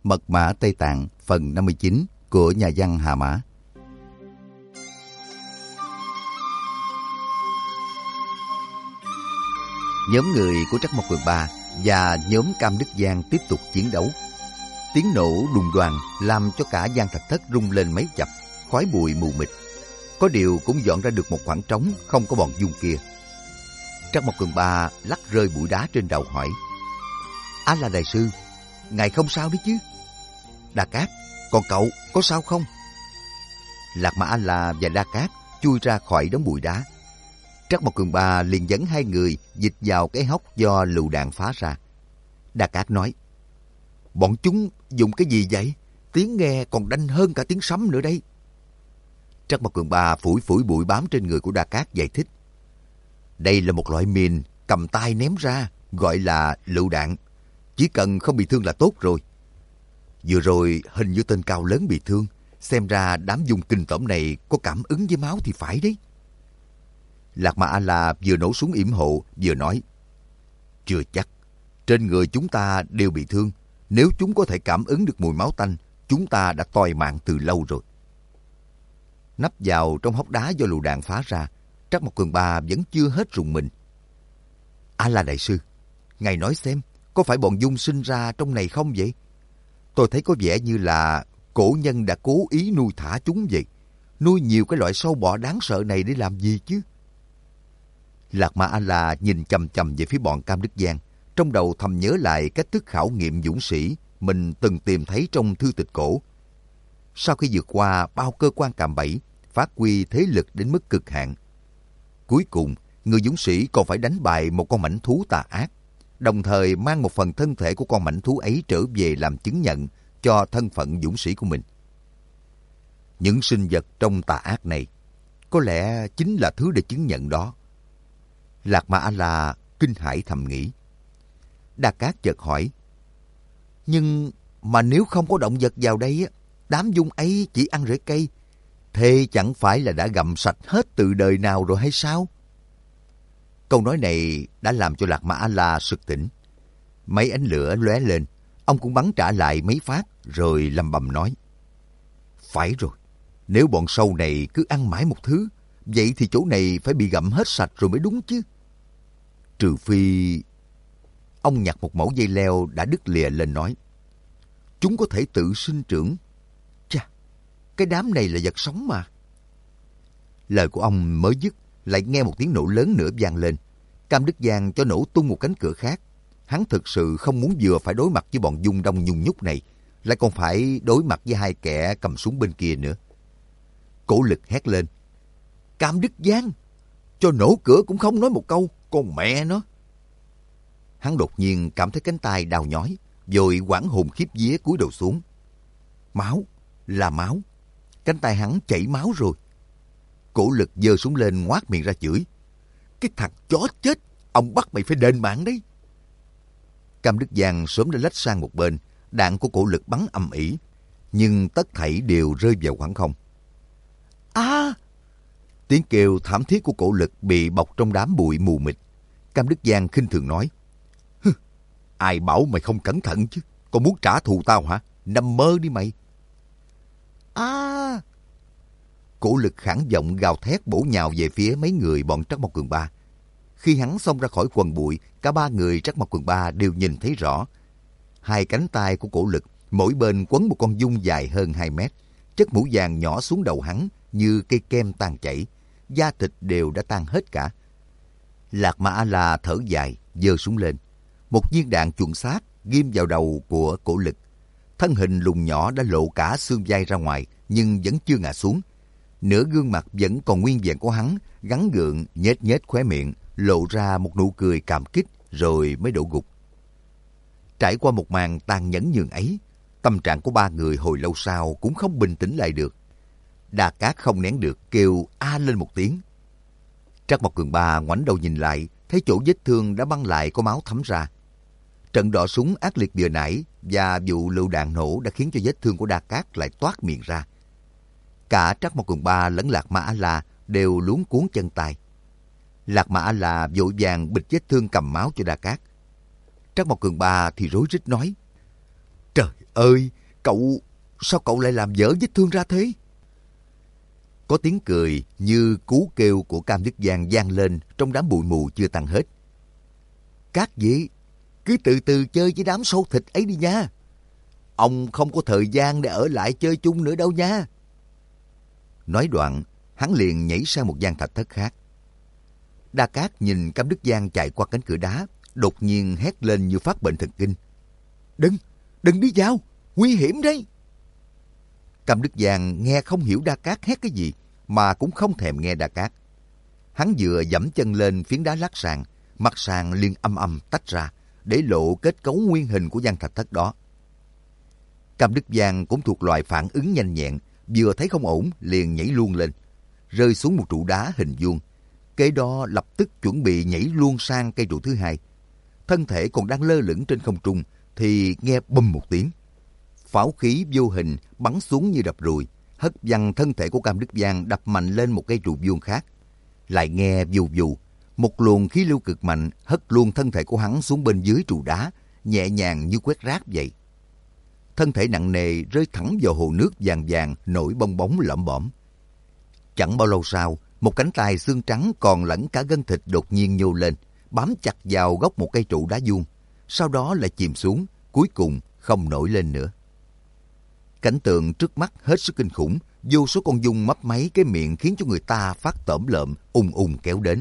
Mật mã Tây Tạng phần 59 của nhà văn Hà Mã. Nhóm người của Trắc Mộc Cường Ba và nhóm Cam Đức Giang tiếp tục chiến đấu. Tiếng nổ đùng đoàng làm cho cả Giang Thạch Thất rung lên mấy chập, khói bụi mù mịt. Có điều cũng dọn ra được một khoảng trống không có bọn Dung kia. Trắc Mộc Cường Ba lắc rơi bụi đá trên đầu hỏi: "A La Đại Sư, ngài không sao đấy chứ?" "Đa Cát, còn cậu có sao không?" Lạc Mà A La và Đa Cát chui ra khỏi đống bụi đá. Trắc Mộc Cường Ba liền dẫn hai người dịch vào cái hốc do lựu đạn phá ra. Đa Cát nói: "Bọn chúng dùng cái gì vậy? Tiếng nghe còn đanh hơn cả tiếng sấm nữa đây." Trắc Mộc Cường Ba phủi phủi bụi bám trên người của Đa Cát giải thích: "Đây là một loại mìn cầm tay ném ra, gọi là lựu đạn. Chỉ cần không bị thương là tốt rồi. Vừa rồi hình như tên cao lớn bị thương, xem ra đám Dung kinh tởm này có cảm ứng với máu thì phải đấy." Lạc Mà A La vừa nổ súng yểm hộ vừa nói: "Chưa chắc. Trên người chúng ta đều bị thương. Nếu chúng có thể cảm ứng được mùi máu tanh, chúng ta đã toi mạng từ lâu rồi." Nấp vào trong hốc đá do lựu đạn phá ra, Trắc Mộc Cường Ba vẫn chưa hết rùng mình. "A La Đại Sư, ngài nói xem, có phải bọn Dung sinh ra trong này không vậy? Tôi thấy có vẻ như là cổ nhân đã cố ý nuôi thả chúng vậy. Nuôi nhiều cái loại sâu bọ đáng sợ này để làm gì chứ?" Lạc Mà A La nhìn chằm chằm về phía bọn Cam Đức Giang, trong đầu thầm nhớ lại cách thức khảo nghiệm dũng sĩ mình từng tìm thấy trong thư tịch cổ. Sau khi vượt qua bao cơ quan cạm bẫy, phát huy thế lực đến mức cực hạn, cuối cùng người dũng sĩ còn phải đánh bại một con mãnh thú tà ác, đồng thời mang một phần thân thể của con mãnh thú ấy trở về làm chứng nhận cho thân phận dũng sĩ của mình. Những sinh vật trong tà ác này có lẽ chính là thứ để chứng nhận đó. Lạc Mà A La kinh hãi thầm nghĩ. Đa Cát chợt hỏi: "Nhưng mà nếu không có động vật vào đây, đám Dung ấy chỉ ăn rễ cây, thế chẳng phải là đã gặm sạch hết từ đời nào rồi hay sao?" Câu nói này đã làm cho Lạc Mà A La sực tỉnh. Mấy ánh lửa lóe lên, ông cũng bắn trả lại mấy phát rồi lầm bầm nói: "Phải rồi, nếu bọn sâu này cứ ăn mãi một thứ, vậy thì chỗ này phải bị gặm hết sạch rồi mới đúng chứ. Trừ phi..." Ông nhặt một mẩu dây leo đã đứt lìa lên nói: "Chúng có thể tự sinh trưởng. Chà, cái đám này là vật sống mà." Lời của ông mới dứt, lại nghe một tiếng nổ lớn nữa vang lên. Cam Đức Giang cho nổ tung một cánh cửa khác. Hắn thực sự không muốn vừa phải đối mặt với bọn Dung đông nhung nhúc này, lại còn phải đối mặt với hai kẻ cầm súng bên kia nữa. Cổ Lực hét lên: "Cam Đức Giang, cho nổ cửa cũng không nói một câu, con mẹ nó!" Hắn đột nhiên cảm thấy cánh tay đau nhói, rồi hoảng hồn khiếp vía cúi đầu xuống. Máu, là máu. Cánh tay hắn chảy máu rồi. Cổ Lực giơ súng lên ngoác miệng ra chửi: "Cái thằng chó chết, ông bắt mày phải đền mạng đấy." Cam Đức Giang sớm đã lách sang một bên, đạn của Cổ Lực bắn ầm ĩ, nhưng tất thảy đều rơi vào khoảng không. "A!" Tiếng kêu thảm thiết của Cổ Lực bị bọc trong đám bụi mù mịt. Cam Đức Giang khinh thường nói: "Ai bảo mày không cẩn thận chứ? Còn muốn trả thù tao hả? Nằm mơ đi mày!" "A!" Cổ Lực khản giọng gào thét bổ nhào về phía mấy người bọn Trắc Mộc Cường Ba. Khi hắn xông ra khỏi quần bụi, cả ba người Trắc Mộc Cường Ba đều nhìn thấy rõ. Hai cánh tay của Cổ Lực, mỗi bên quấn một con Dung dài hơn 2 mét. Chất mũ vàng nhỏ xuống đầu hắn như cây kem tan chảy. Da thịt đều đã tan hết cả. Lạc Mà A La thở dài, giơ súng lên. Một viên đạn chuẩn xác ghim vào đầu của Cổ Lực. Thân hình lùn nhỏ đã lộ cả xương vai ra ngoài, nhưng vẫn chưa ngã xuống. Nửa gương mặt vẫn còn nguyên vẹn của hắn, gắn gượng, nhếch nhếch khóe miệng, lộ ra một nụ cười cảm kích rồi mới đổ gục. Trải qua một màn tàn nhẫn nhường ấy, tâm trạng của ba người hồi lâu sau cũng không bình tĩnh lại được. Đa Cát không nén được kêu a lên một tiếng. Trắc Mộc Cường Ba ngoảnh đầu nhìn lại, thấy chỗ vết thương đã băng lại có máu thấm ra. Trận đọ súng ác liệt vừa nãy và vụ lựu đạn nổ đã khiến cho vết thương của Đa Cát lại toát miệng ra. Cả Trắc Mộc Cường Ba lẫn Lạc Mà A La đều luống cuống chân tay. Lạc Mà A La vội vàng bịt vết thương cầm máu cho Đa Cát. Trắc Mộc Cường Ba thì rối rít nói: Trời ơi, sao cậu lại làm dở vết thương ra thế? Có tiếng cười như cú kêu của Cam Đức Giang vang lên trong đám bụi mù chưa tan hết. Các vị, cứ từ từ chơi với đám sâu thịt ấy đi nha. Ông không có thời gian để ở lại chơi chung nữa đâu nha. Nói đoạn, hắn liền nhảy sang một gian thạch thất khác. Đa Cát nhìn Cam Đức Giang chạy qua cánh cửa đá, đột nhiên hét lên như phát bệnh thần kinh. Đừng đi vào, nguy hiểm đấy. Cam Đức Giang nghe không hiểu Đa Cát hét cái gì, mà cũng không thèm nghe Đa Cát. Hắn vừa dẫm chân lên phiến đá lát sàn, mặt sàn liền âm âm tách ra, để lộ kết cấu nguyên hình của gian thạch thất đó. Cam Đức Giang cũng thuộc loại phản ứng nhanh nhẹn, vừa thấy không ổn liền nhảy luôn lên, rơi xuống một trụ đá hình vuông. Kế đó lập tức chuẩn bị nhảy luôn sang cây trụ thứ hai. Thân thể còn đang lơ lửng trên không trung thì nghe bùm một tiếng. Pháo khí vô hình bắn xuống như đập ruồi, hất văng thân thể của Cam Đức Giang đập mạnh lên một cây trụ vuông khác. Lại nghe vù vù, một luồng khí lưu cực mạnh hất luôn thân thể của hắn xuống bên dưới trụ đá, nhẹ nhàng như quét rác vậy. Thân thể nặng nề rơi thẳng vào hồ nước vàng vàng nổi bong bóng lởm bõm. Chẳng bao lâu sau, một cánh tay xương trắng còn lẫn cả gân thịt đột nhiên nhô lên, bám chặt vào gốc một cây trụ đá vuông, sau đó lại chìm xuống, cuối cùng không nổi lên nữa. Cảnh tượng trước mắt hết sức kinh khủng, vô số con giun mấp máy cái miệng khiến cho người ta phát tởm lợm, ùng ùng kéo đến.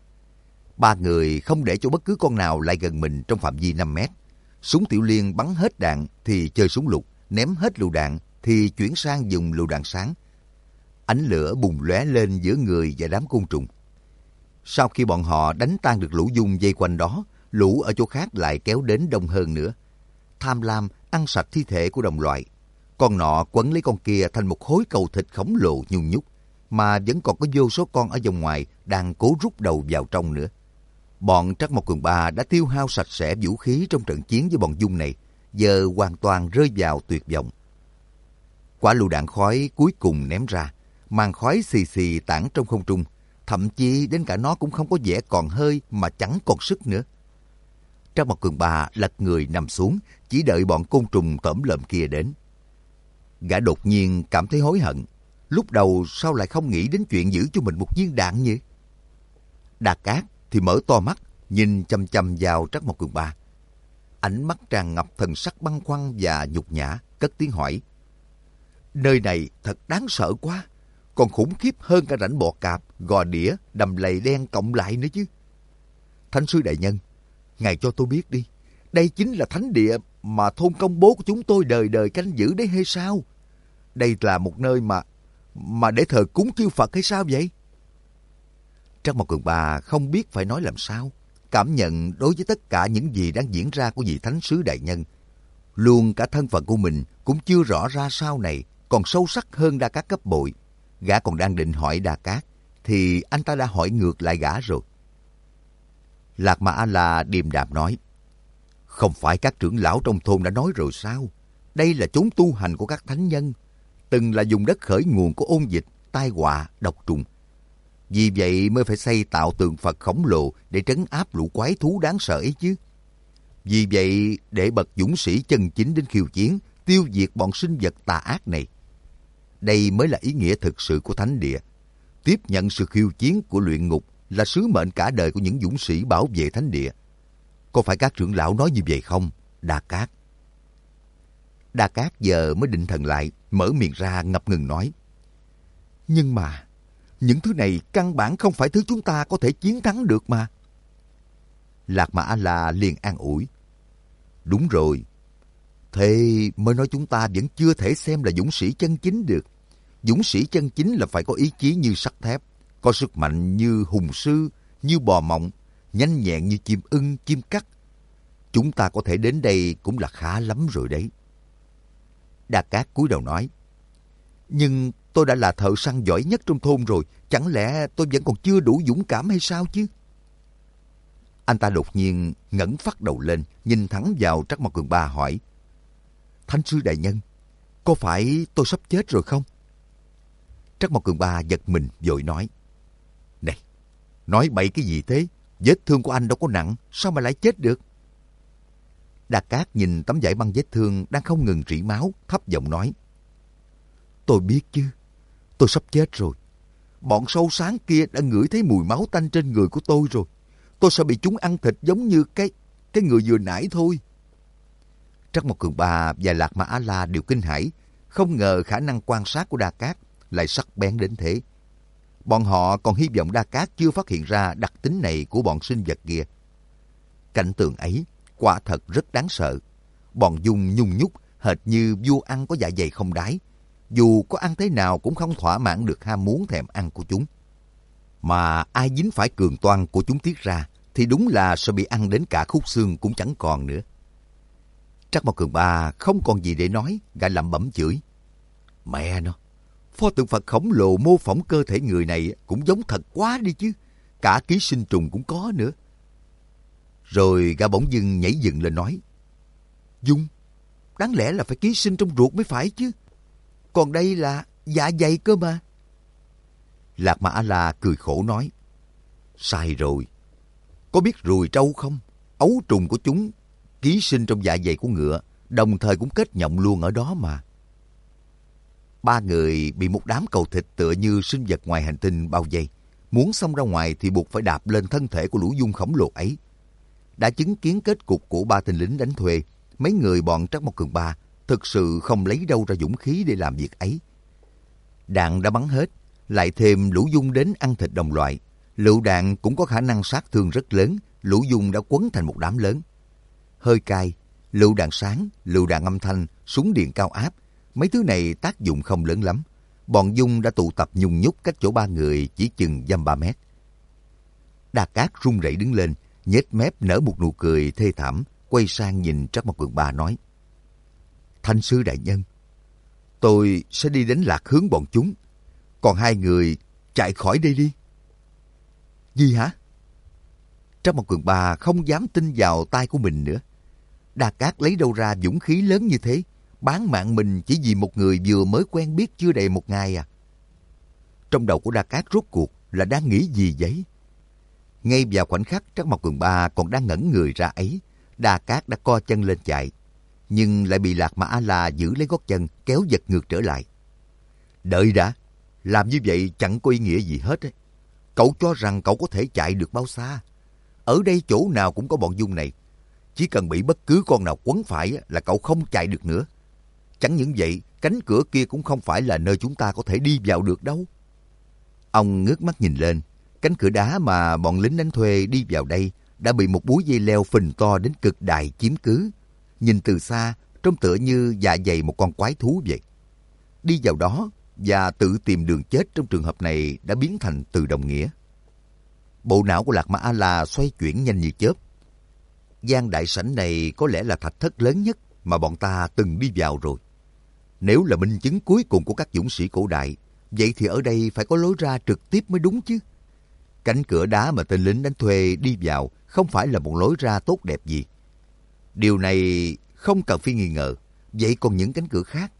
Ba người không để cho bất cứ con nào lại gần mình trong phạm vi 5 mét. Súng Tiểu Liên bắn hết đạn thì chơi súng lục, ném hết lựu đạn thì chuyển sang dùng lựu đạn sáng. Ánh lửa bùng lóe lên giữa người và đám côn trùng. Sau khi bọn họ đánh tan được lũ giun dây quanh đó, lũ ở chỗ khác lại kéo đến đông hơn nữa. Tham lam ăn sạch thi thể của đồng loại. Con nọ quấn lấy con kia thành một khối cầu thịt khổng lồ nhung nhúc, mà vẫn còn có vô số con ở vòng ngoài đang cố rút đầu vào trong nữa. Bọn Trắc Mộc Cường Ba đã tiêu hao sạch sẽ vũ khí trong trận chiến với bọn giun này, giờ hoàn toàn rơi vào tuyệt vọng. Quả lựu đạn khói cuối cùng ném ra, màn khói xì xì tản trong không trung, thậm chí đến cả nó cũng không có vẻ còn hơi mà chẳng còn sức nữa. Trắc Mộc Cường Ba lật người nằm xuống, chỉ đợi bọn côn trùng tởm lợm kia đến. Gã đột nhiên cảm thấy hối hận, lúc đầu sao lại không nghĩ đến chuyện giữ cho mình một viên đạn nhỉ? Đa Cát thì mở to mắt, nhìn chăm chăm vào Trắc Mộc Cường Ba. Ánh mắt tràn ngập thần sắc băn khoăn và nhục nhã, cất tiếng hỏi. Nơi này thật đáng sợ quá, còn khủng khiếp hơn cả rãnh bọ cạp, gò đĩa, đầm lầy đen cộng lại nữa chứ. Thánh sư đại nhân, ngài cho tôi biết đi, đây chính là thánh địa mà thôn công bố của chúng tôi đời đời canh giữ đấy hay sao? Đây là một nơi mà để thờ cúng chư Phật hay sao vậy? Trắc Mộc Cường Ba không biết phải nói làm sao, cảm nhận đối với tất cả những gì đang diễn ra của vị thánh sứ đại nhân. Luôn cả thân phận của mình cũng chưa rõ ra sau này, còn sâu sắc hơn Đa Cát gấp bội. Gã còn đang định hỏi Đa Cát, thì anh ta đã hỏi ngược lại gã rồi. Lạc Ma A-la điềm đạm nói, không phải các trưởng lão trong thôn đã nói rồi sao? Đây là chốn tu hành của các thánh nhân, từng là vùng đất khởi nguồn của ôn dịch, tai họa, độc trùng. Vì vậy mới phải xây tạo tượng Phật khổng lồ để trấn áp lũ quái thú đáng sợ ấy chứ. Vì vậy để bậc dũng sĩ chân chính đến khiêu chiến, tiêu diệt bọn sinh vật tà ác này. Đây mới là ý nghĩa thực sự của thánh địa. Tiếp nhận sự khiêu chiến của luyện ngục là sứ mệnh cả đời của những dũng sĩ bảo vệ thánh địa. Có phải các trưởng lão nói như vậy không, Đa Cát? Đa Cát giờ mới định thần lại, mở miệng ra ngập ngừng nói. Nhưng mà, những thứ này căn bản không phải thứ chúng ta có thể chiến thắng được mà. Lạc Ma A-la liền an ủi. Đúng rồi. Thế mới nói chúng ta vẫn chưa thể xem là dũng sĩ chân chính được. Dũng sĩ chân chính là phải có ý chí như sắt thép, có sức mạnh như hùng sư, như bò mộng, nhanh nhẹn như chim ưng, chim cắt. Chúng ta có thể đến đây cũng là khá lắm rồi đấy. Đa Cát cúi đầu nói. Nhưng tôi đã là thợ săn giỏi nhất trong thôn rồi, chẳng lẽ tôi vẫn còn chưa đủ dũng cảm hay sao chứ? Anh ta đột nhiên ngẩng phát đầu lên, nhìn thẳng vào Trắc Mộc Cường Ba hỏi. Thánh sư đại nhân, có phải tôi sắp chết rồi không? Trắc Mộc Cường Ba giật mình vội nói. Này, nói bậy cái gì thế? Vết thương của anh đâu có nặng, sao mà lại chết được? Đa Cát nhìn tấm vải băng vết thương đang không ngừng rỉ máu, thấp giọng nói. Tôi biết chứ, tôi sắp chết rồi. Bọn sâu sáng kia đã ngửi thấy mùi máu tanh trên người của tôi rồi. Tôi sẽ bị chúng ăn thịt giống như cái người vừa nãy thôi. Trắc Mộc Cường Ba và Lạc Ma A-la đều kinh hãi, không ngờ khả năng quan sát của Đa Cát lại sắc bén đến thế. Bọn họ còn hy vọng Đa Cát chưa phát hiện ra đặc tính này của bọn sinh vật kia. Cảnh tượng ấy quả thật rất đáng sợ. Bọn Dung nhung nhúc hệt như vua ăn có dạ dày không đáy. Dù có ăn thế nào cũng không thỏa mãn được ham muốn thèm ăn của chúng. Mà ai dính phải cường toan của chúng tiết ra thì đúng là sẽ bị ăn đến cả khúc xương cũng chẳng còn nữa. Trắc Mộc Cường Ba không còn gì để nói, gã lẩm bẩm chửi. Mẹ nó, pho tượng Phật khổng lồ mô phỏng cơ thể người này cũng giống thật quá đi chứ. Cả ký sinh trùng cũng có nữa. Rồi gã bỗng dưng nhảy dựng lên nói. Dung, đáng lẽ là phải ký sinh trong ruột mới phải chứ. Còn đây là dạ dày cơ mà. Lạc Ma A-la cười khổ nói. Sai rồi. Có biết ruồi trâu không? Ấu trùng của chúng ký sinh trong dạ dày của ngựa, đồng thời cũng kết nhộng luôn ở đó mà. Ba người bị một đám cầu thịt tựa như sinh vật ngoài hành tinh bao vây. Muốn xông ra ngoài thì buộc phải đạp lên thân thể của lũ Dung khổng lồ ấy. Đã chứng kiến kết cục của ba tên lính đánh thuê, mấy người bọn Trắc Mộc Cường Ba thực sự không lấy đâu ra dũng khí để làm việc ấy. Đạn đã bắn hết, lại thêm lũ Dung đến ăn thịt đồng loại. Lựu đạn cũng có khả năng sát thương rất lớn, lũ Dung đã quấn thành một đám lớn. Hơi cay, lựu đạn sáng, lựu đạn âm thanh, súng điện cao áp, mấy thứ này tác dụng không lớn lắm. Bọn Dung đã tụ tập nhung nhúc cách chỗ ba người chỉ chừng dăm 3 mét. Đa Cát run rẩy đứng lên, nhếch mép nở một nụ cười thê thảm, quay sang nhìn Trắc Mộc Cường Ba nói. Thanh sư đại nhân, tôi sẽ đi đánh lạc hướng bọn chúng, còn hai người chạy khỏi đây đi. Gì hả? Trắc Mộc Cường Ba không dám tin vào tai của mình nữa. Đa Cát lấy đâu ra dũng khí lớn như thế, bán mạng mình chỉ vì một người vừa mới quen biết chưa đầy một ngày à? Trong đầu của Đa Cát rốt cuộc là đang nghĩ gì vậy? Ngay vào khoảnh khắc Trắc Mộc Cường Ba còn đang ngẩn người ra ấy, Đa Cát đã co chân lên chạy, nhưng lại bị Lạc Ma A-la giữ lấy gót chân kéo giật ngược trở lại. Đợi đã, làm như vậy chẳng có ý nghĩa gì hết ấy. Cậu cho rằng cậu có thể chạy được bao xa? Ở đây chỗ nào cũng có bọn Dung này. Chỉ cần bị bất cứ con nào quấn phải là cậu không chạy được nữa. Chẳng những vậy, cánh cửa kia cũng không phải là nơi chúng ta có thể đi vào được đâu. Ông ngước mắt nhìn lên, cánh cửa đá mà bọn lính đánh thuê đi vào đây đã bị một búi dây leo phình to đến cực đại chiếm cứ. Nhìn từ xa, trông tựa như dạ dày một con quái thú vậy. Đi vào đó và tự tìm đường chết trong trường hợp này đã biến thành từ đồng nghĩa. Bộ não của Lạc Ma A-la xoay chuyển nhanh như chớp. Gian đại sảnh này có lẽ là thạch thất lớn nhất mà bọn ta từng đi vào rồi. Nếu là minh chứng cuối cùng của các dũng sĩ cổ đại, vậy thì ở đây phải có lối ra trực tiếp mới đúng chứ. Cánh cửa đá mà tên lính đánh thuê đi vào không phải là một lối ra tốt đẹp gì. Điều này không cần phải nghi ngờ. Vậy còn những cánh cửa khác?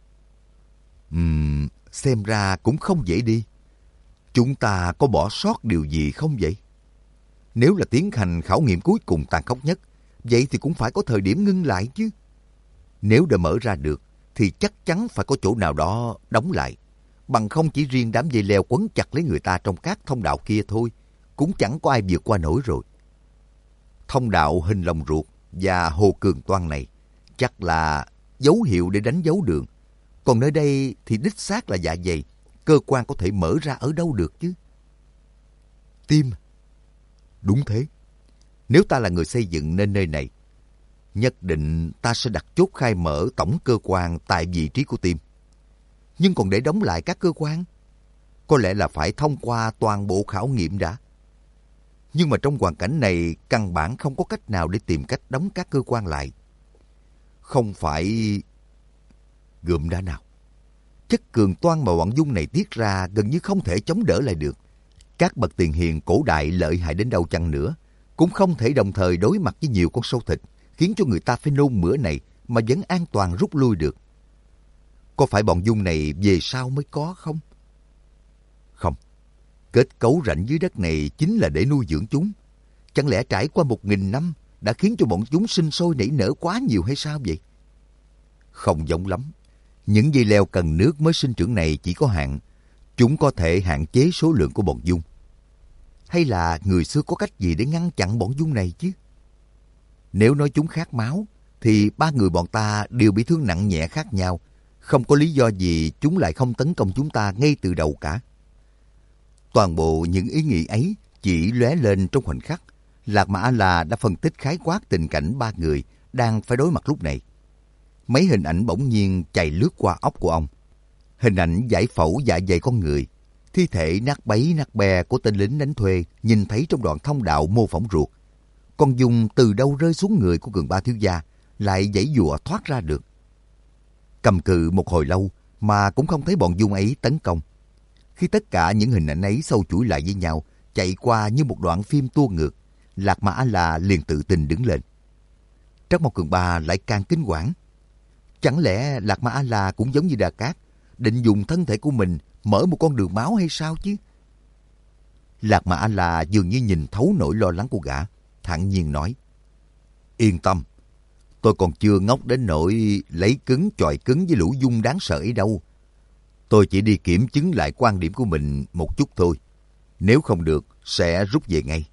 Xem ra cũng không dễ đi. Chúng ta có bỏ sót điều gì không vậy? Nếu là tiến hành khảo nghiệm cuối cùng tàn khốc nhất, vậy thì cũng phải có thời điểm ngưng lại chứ. Nếu đã mở ra được, thì chắc chắn phải có chỗ nào đó đóng lại. Bằng không chỉ riêng đám dây leo quấn chặt lấy người ta trong các thông đạo kia thôi, cũng chẳng có ai vượt qua nổi rồi. Thông đạo hình lồng ruột và hồ cường toan này chắc là dấu hiệu để đánh dấu đường. Còn nơi đây thì đích xác là dạ dày, cơ quan có thể mở ra ở đâu được chứ? Tim. Đúng thế. Nếu ta là người xây dựng nên nơi này, nhất định ta sẽ đặt chốt khai mở tổng cơ quan tại vị trí của tim. Nhưng còn để đóng lại các cơ quan, có lẽ là phải thông qua toàn bộ khảo nghiệm đã. Nhưng mà trong hoàn cảnh này, căn bản không có cách nào để tìm cách đóng các cơ quan lại. Không phải gượm đá nào. Chất cường toan mà bọn Dung này tiết ra gần như không thể chống đỡ lại được. Các bậc tiền hiền cổ đại lợi hại đến đâu chăng nữa, cũng không thể đồng thời đối mặt với nhiều con sâu thịt, khiến cho người ta phải nôn mửa này mà vẫn an toàn rút lui được. Có phải bọn Dung này về sau mới có không? Không. Kết cấu rãnh dưới đất này chính là để nuôi dưỡng chúng. Chẳng lẽ trải qua 1000 năm, đã khiến cho bọn chúng sinh sôi nảy nở quá nhiều hay sao vậy? Không giống lắm. Những dây leo cần nước mới sinh trưởng này chỉ có hạn. Chúng có thể hạn chế số lượng của bọn giun. Hay là người xưa có cách gì để ngăn chặn bọn giun này chứ? Nếu nói chúng khát máu, thì ba người bọn ta đều bị thương nặng nhẹ khác nhau. Không có lý do gì chúng lại không tấn công chúng ta ngay từ đầu cả. Toàn bộ những ý nghĩ ấy chỉ lóe lên trong khoảnh khắc. Lạc Mà A-la đã phân tích khái quát tình cảnh ba người đang phải đối mặt lúc này. Mấy hình ảnh bỗng nhiên chạy lướt qua óc của ông. Hình ảnh giải phẫu dạ dày con người, thi thể nát bấy nát bè của tên lính đánh thuê nhìn thấy trong đoạn thông đạo mô phỏng ruột. Con giun từ đâu rơi xuống người của Cường Ba thiếu gia, lại giãy giụa thoát ra được. Cầm cự một hồi lâu mà cũng không thấy bọn giun ấy tấn công. Khi tất cả những hình ảnh ấy sâu chuỗi lại với nhau, chạy qua như một đoạn phim tua ngược, Lạc Mà A-la liền tự tin đứng lên. Trắc Mộc Cường Ba lại càng kinh quản. Chẳng lẽ Lạc Mà A-la cũng giống như Đa Cát, định dùng thân thể của mình mở một con đường máu hay sao chứ? Lạc Mà A-la dường như nhìn thấu nỗi lo lắng của gã, thản nhiên nói: Yên tâm, tôi còn chưa ngốc đến nỗi lấy cứng chọi cứng với lũ giun đáng sợ ấy đâu. Tôi chỉ đi kiểm chứng lại quan điểm của mình một chút thôi. Nếu không được, sẽ rút về ngay.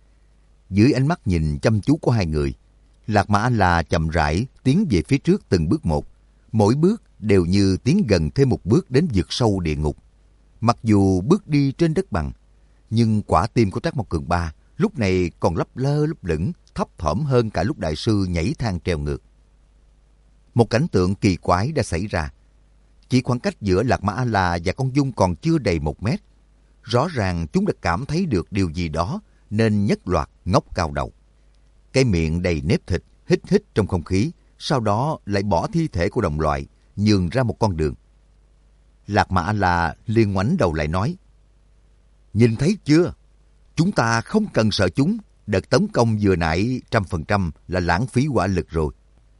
Dưới ánh mắt nhìn chăm chú của hai người, Lạc Mà A-la chậm rãi tiến về phía trước từng bước một. Mỗi bước đều như tiến gần thêm một bước đến vực sâu địa ngục. Mặc dù bước đi trên đất bằng, nhưng quả tim của Trắc Mộc Cường Ba lúc này còn lấp lơ lấp lửng, thấp thỏm hơn cả lúc đại sư nhảy thang treo ngược. Một cảnh tượng kỳ quái đã xảy ra. Chỉ khoảng cách giữa Lạc Mà A-la và con giun còn chưa đầy 1 mét. Rõ ràng chúng đã cảm thấy được điều gì đó nên nhất loạt ngóc cao đầu. Cái miệng đầy nếp thịt hít hít trong không khí, sau đó lại bỏ thi thể của đồng loại, nhường ra một con đường. Lạc Mà A-la liền ngoảnh đầu lại nói: Nhìn thấy chưa? Chúng ta không cần sợ chúng. Đợt tấn công vừa nãy 100% là lãng phí hỏa lực rồi.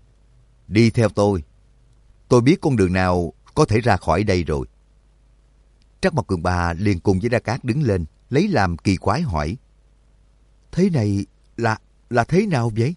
Đi theo tôi. Tôi biết con đường nào có thể ra khỏi đây rồi. Trắc Mộc Cường Ba liền cùng với Đa Cát đứng lên, lấy làm kỳ quái hỏi: Thế này là thế nào vậy?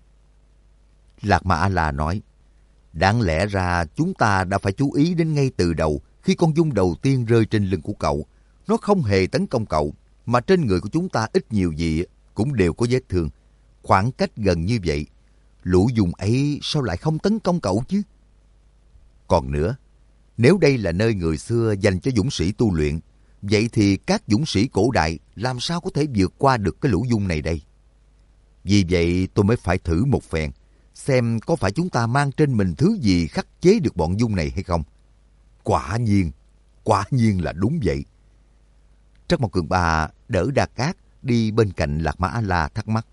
Lạc Mà A-la nói: Đáng lẽ ra chúng ta đã phải chú ý đến ngay từ đầu khi con giun đầu tiên rơi trên lưng của cậu. Nó không hề tấn công cậu, mà trên người của chúng ta ít nhiều gì cũng đều có vết thương. Khoảng cách gần như vậy, lũ giun ấy sao lại không tấn công cậu chứ? Còn nữa, nếu đây là nơi người xưa dành cho dũng sĩ tu luyện, vậy thì các dũng sĩ cổ đại làm sao có thể vượt qua được cái lũ giun này đây? Vì vậy tôi mới phải thử một phen, xem có phải chúng ta mang trên mình thứ gì khắc chế được bọn giun này hay không. Quả nhiên là đúng vậy. Trắc Mộc Cường Ba đỡ Đa Cát đi bên cạnh Lạc Mà A-la thắc mắc: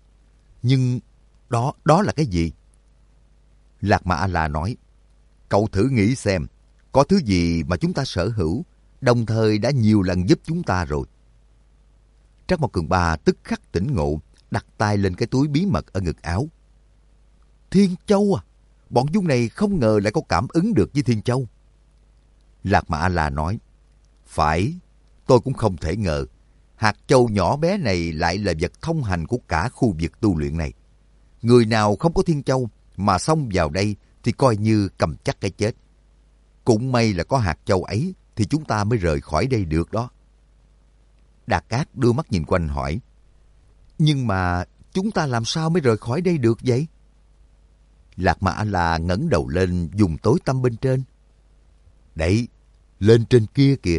Nhưng đó là cái gì? Lạc Mà A-la nói: Cậu thử nghĩ xem, có thứ gì mà chúng ta sở hữu, đồng thời đã nhiều lần giúp chúng ta rồi. Trắc Mộc Cường Ba tức khắc tỉnh ngộ, đặt tay lên cái túi bí mật ở ngực áo. Thiên Châu à? Bọn giun này không ngờ lại có cảm ứng được với Thiên Châu. Lạc Mà A-la nói: Phải, tôi cũng không thể ngờ. Hạt châu nhỏ bé này lại là vật thông hành của cả khu vực tu luyện này. Người nào không có Thiên Châu mà xông vào đây thì coi như cầm chắc cái chết. Cũng may là có hạt châu ấy thì chúng ta mới rời khỏi đây được đó. Đa Cát đưa mắt nhìn quanh hỏi: Nhưng mà chúng ta làm sao mới rời khỏi đây được vậy? Lạc Mà A-la ngẩng đầu lên vùng tối tăm bên trên. Đấy, lên trên kia kìa.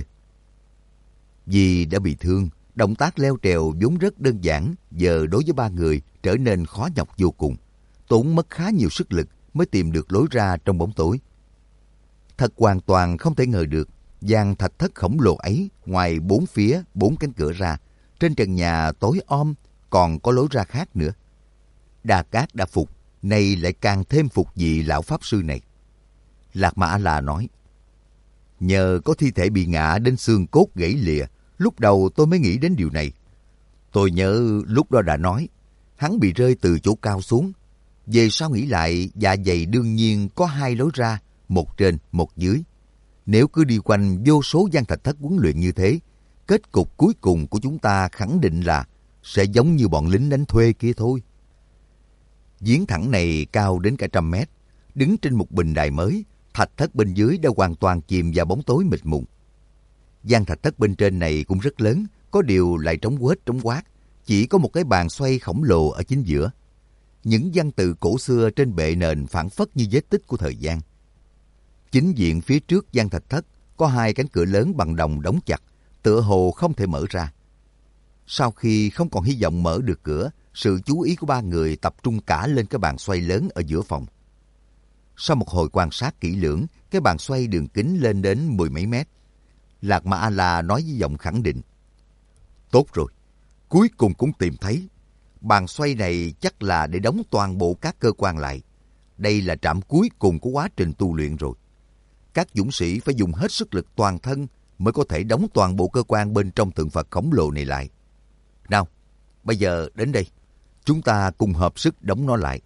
Vì đã bị thương, động tác leo trèo vốn rất đơn giản, giờ đối với ba người trở nên khó nhọc vô cùng. Tốn mất khá nhiều sức lực mới tìm được lối ra trong bóng tối. Thật hoàn toàn không thể ngờ được, gian thạch thất khổng lồ ấy, ngoài bốn phía 4 cánh cửa ra, trên trần nhà tối om còn có lối ra khác nữa. Đa Cát đã phục, nay lại càng thêm phục vị lão pháp sư này. Lạc Mà A-la nói: Nhờ có thi thể bị ngã đến xương cốt gãy lìa, lúc đầu tôi mới nghĩ đến điều này. Tôi nhớ lúc đó đã nói, hắn bị rơi từ chỗ cao xuống. Về sau nghĩ lại, dạ dày đương nhiên có 2 lối ra, một trên, một dưới. Nếu cứ đi quanh vô số gian thạch thất huấn luyện như thế, kết cục cuối cùng của chúng ta khẳng định là sẽ giống như bọn lính đánh thuê kia thôi. Giếng thẳng này cao đến cả 100 mét. Đứng trên một bình đài mới, thạch thất bên dưới đã hoàn toàn chìm vào bóng tối mịt mùng. Gian thạch thất bên trên này cũng rất lớn, có điều lại trống quết trống quát. Chỉ có một cái bàn xoay khổng lồ ở chính giữa. Những văn tự cổ xưa trên bệ nền phảng phất như vết tích của thời gian. Chính diện phía trước gian thạch thất có 2 cánh cửa lớn bằng đồng đóng chặt, tựa hồ không thể mở ra. Sau khi không còn hy vọng mở được cửa, sự chú ý của 3 người tập trung cả lên cái bàn xoay lớn ở giữa phòng. Sau một hồi quan sát kỹ lưỡng, cái bàn xoay đường kính lên đến 10 mấy mét. Lạc Ma A-la nói với giọng khẳng định. Tốt rồi, cuối cùng cũng tìm thấy. Bàn xoay này chắc là để đóng toàn bộ các cơ quan lại. Đây là trạm cuối cùng của quá trình tu luyện rồi. Các dũng sĩ phải dùng hết sức lực toàn thân mới có thể đóng toàn bộ cơ quan bên trong tượng Phật khổng lồ này lại. Nào, bây giờ đến đây, chúng ta cùng hợp sức đóng nó lại.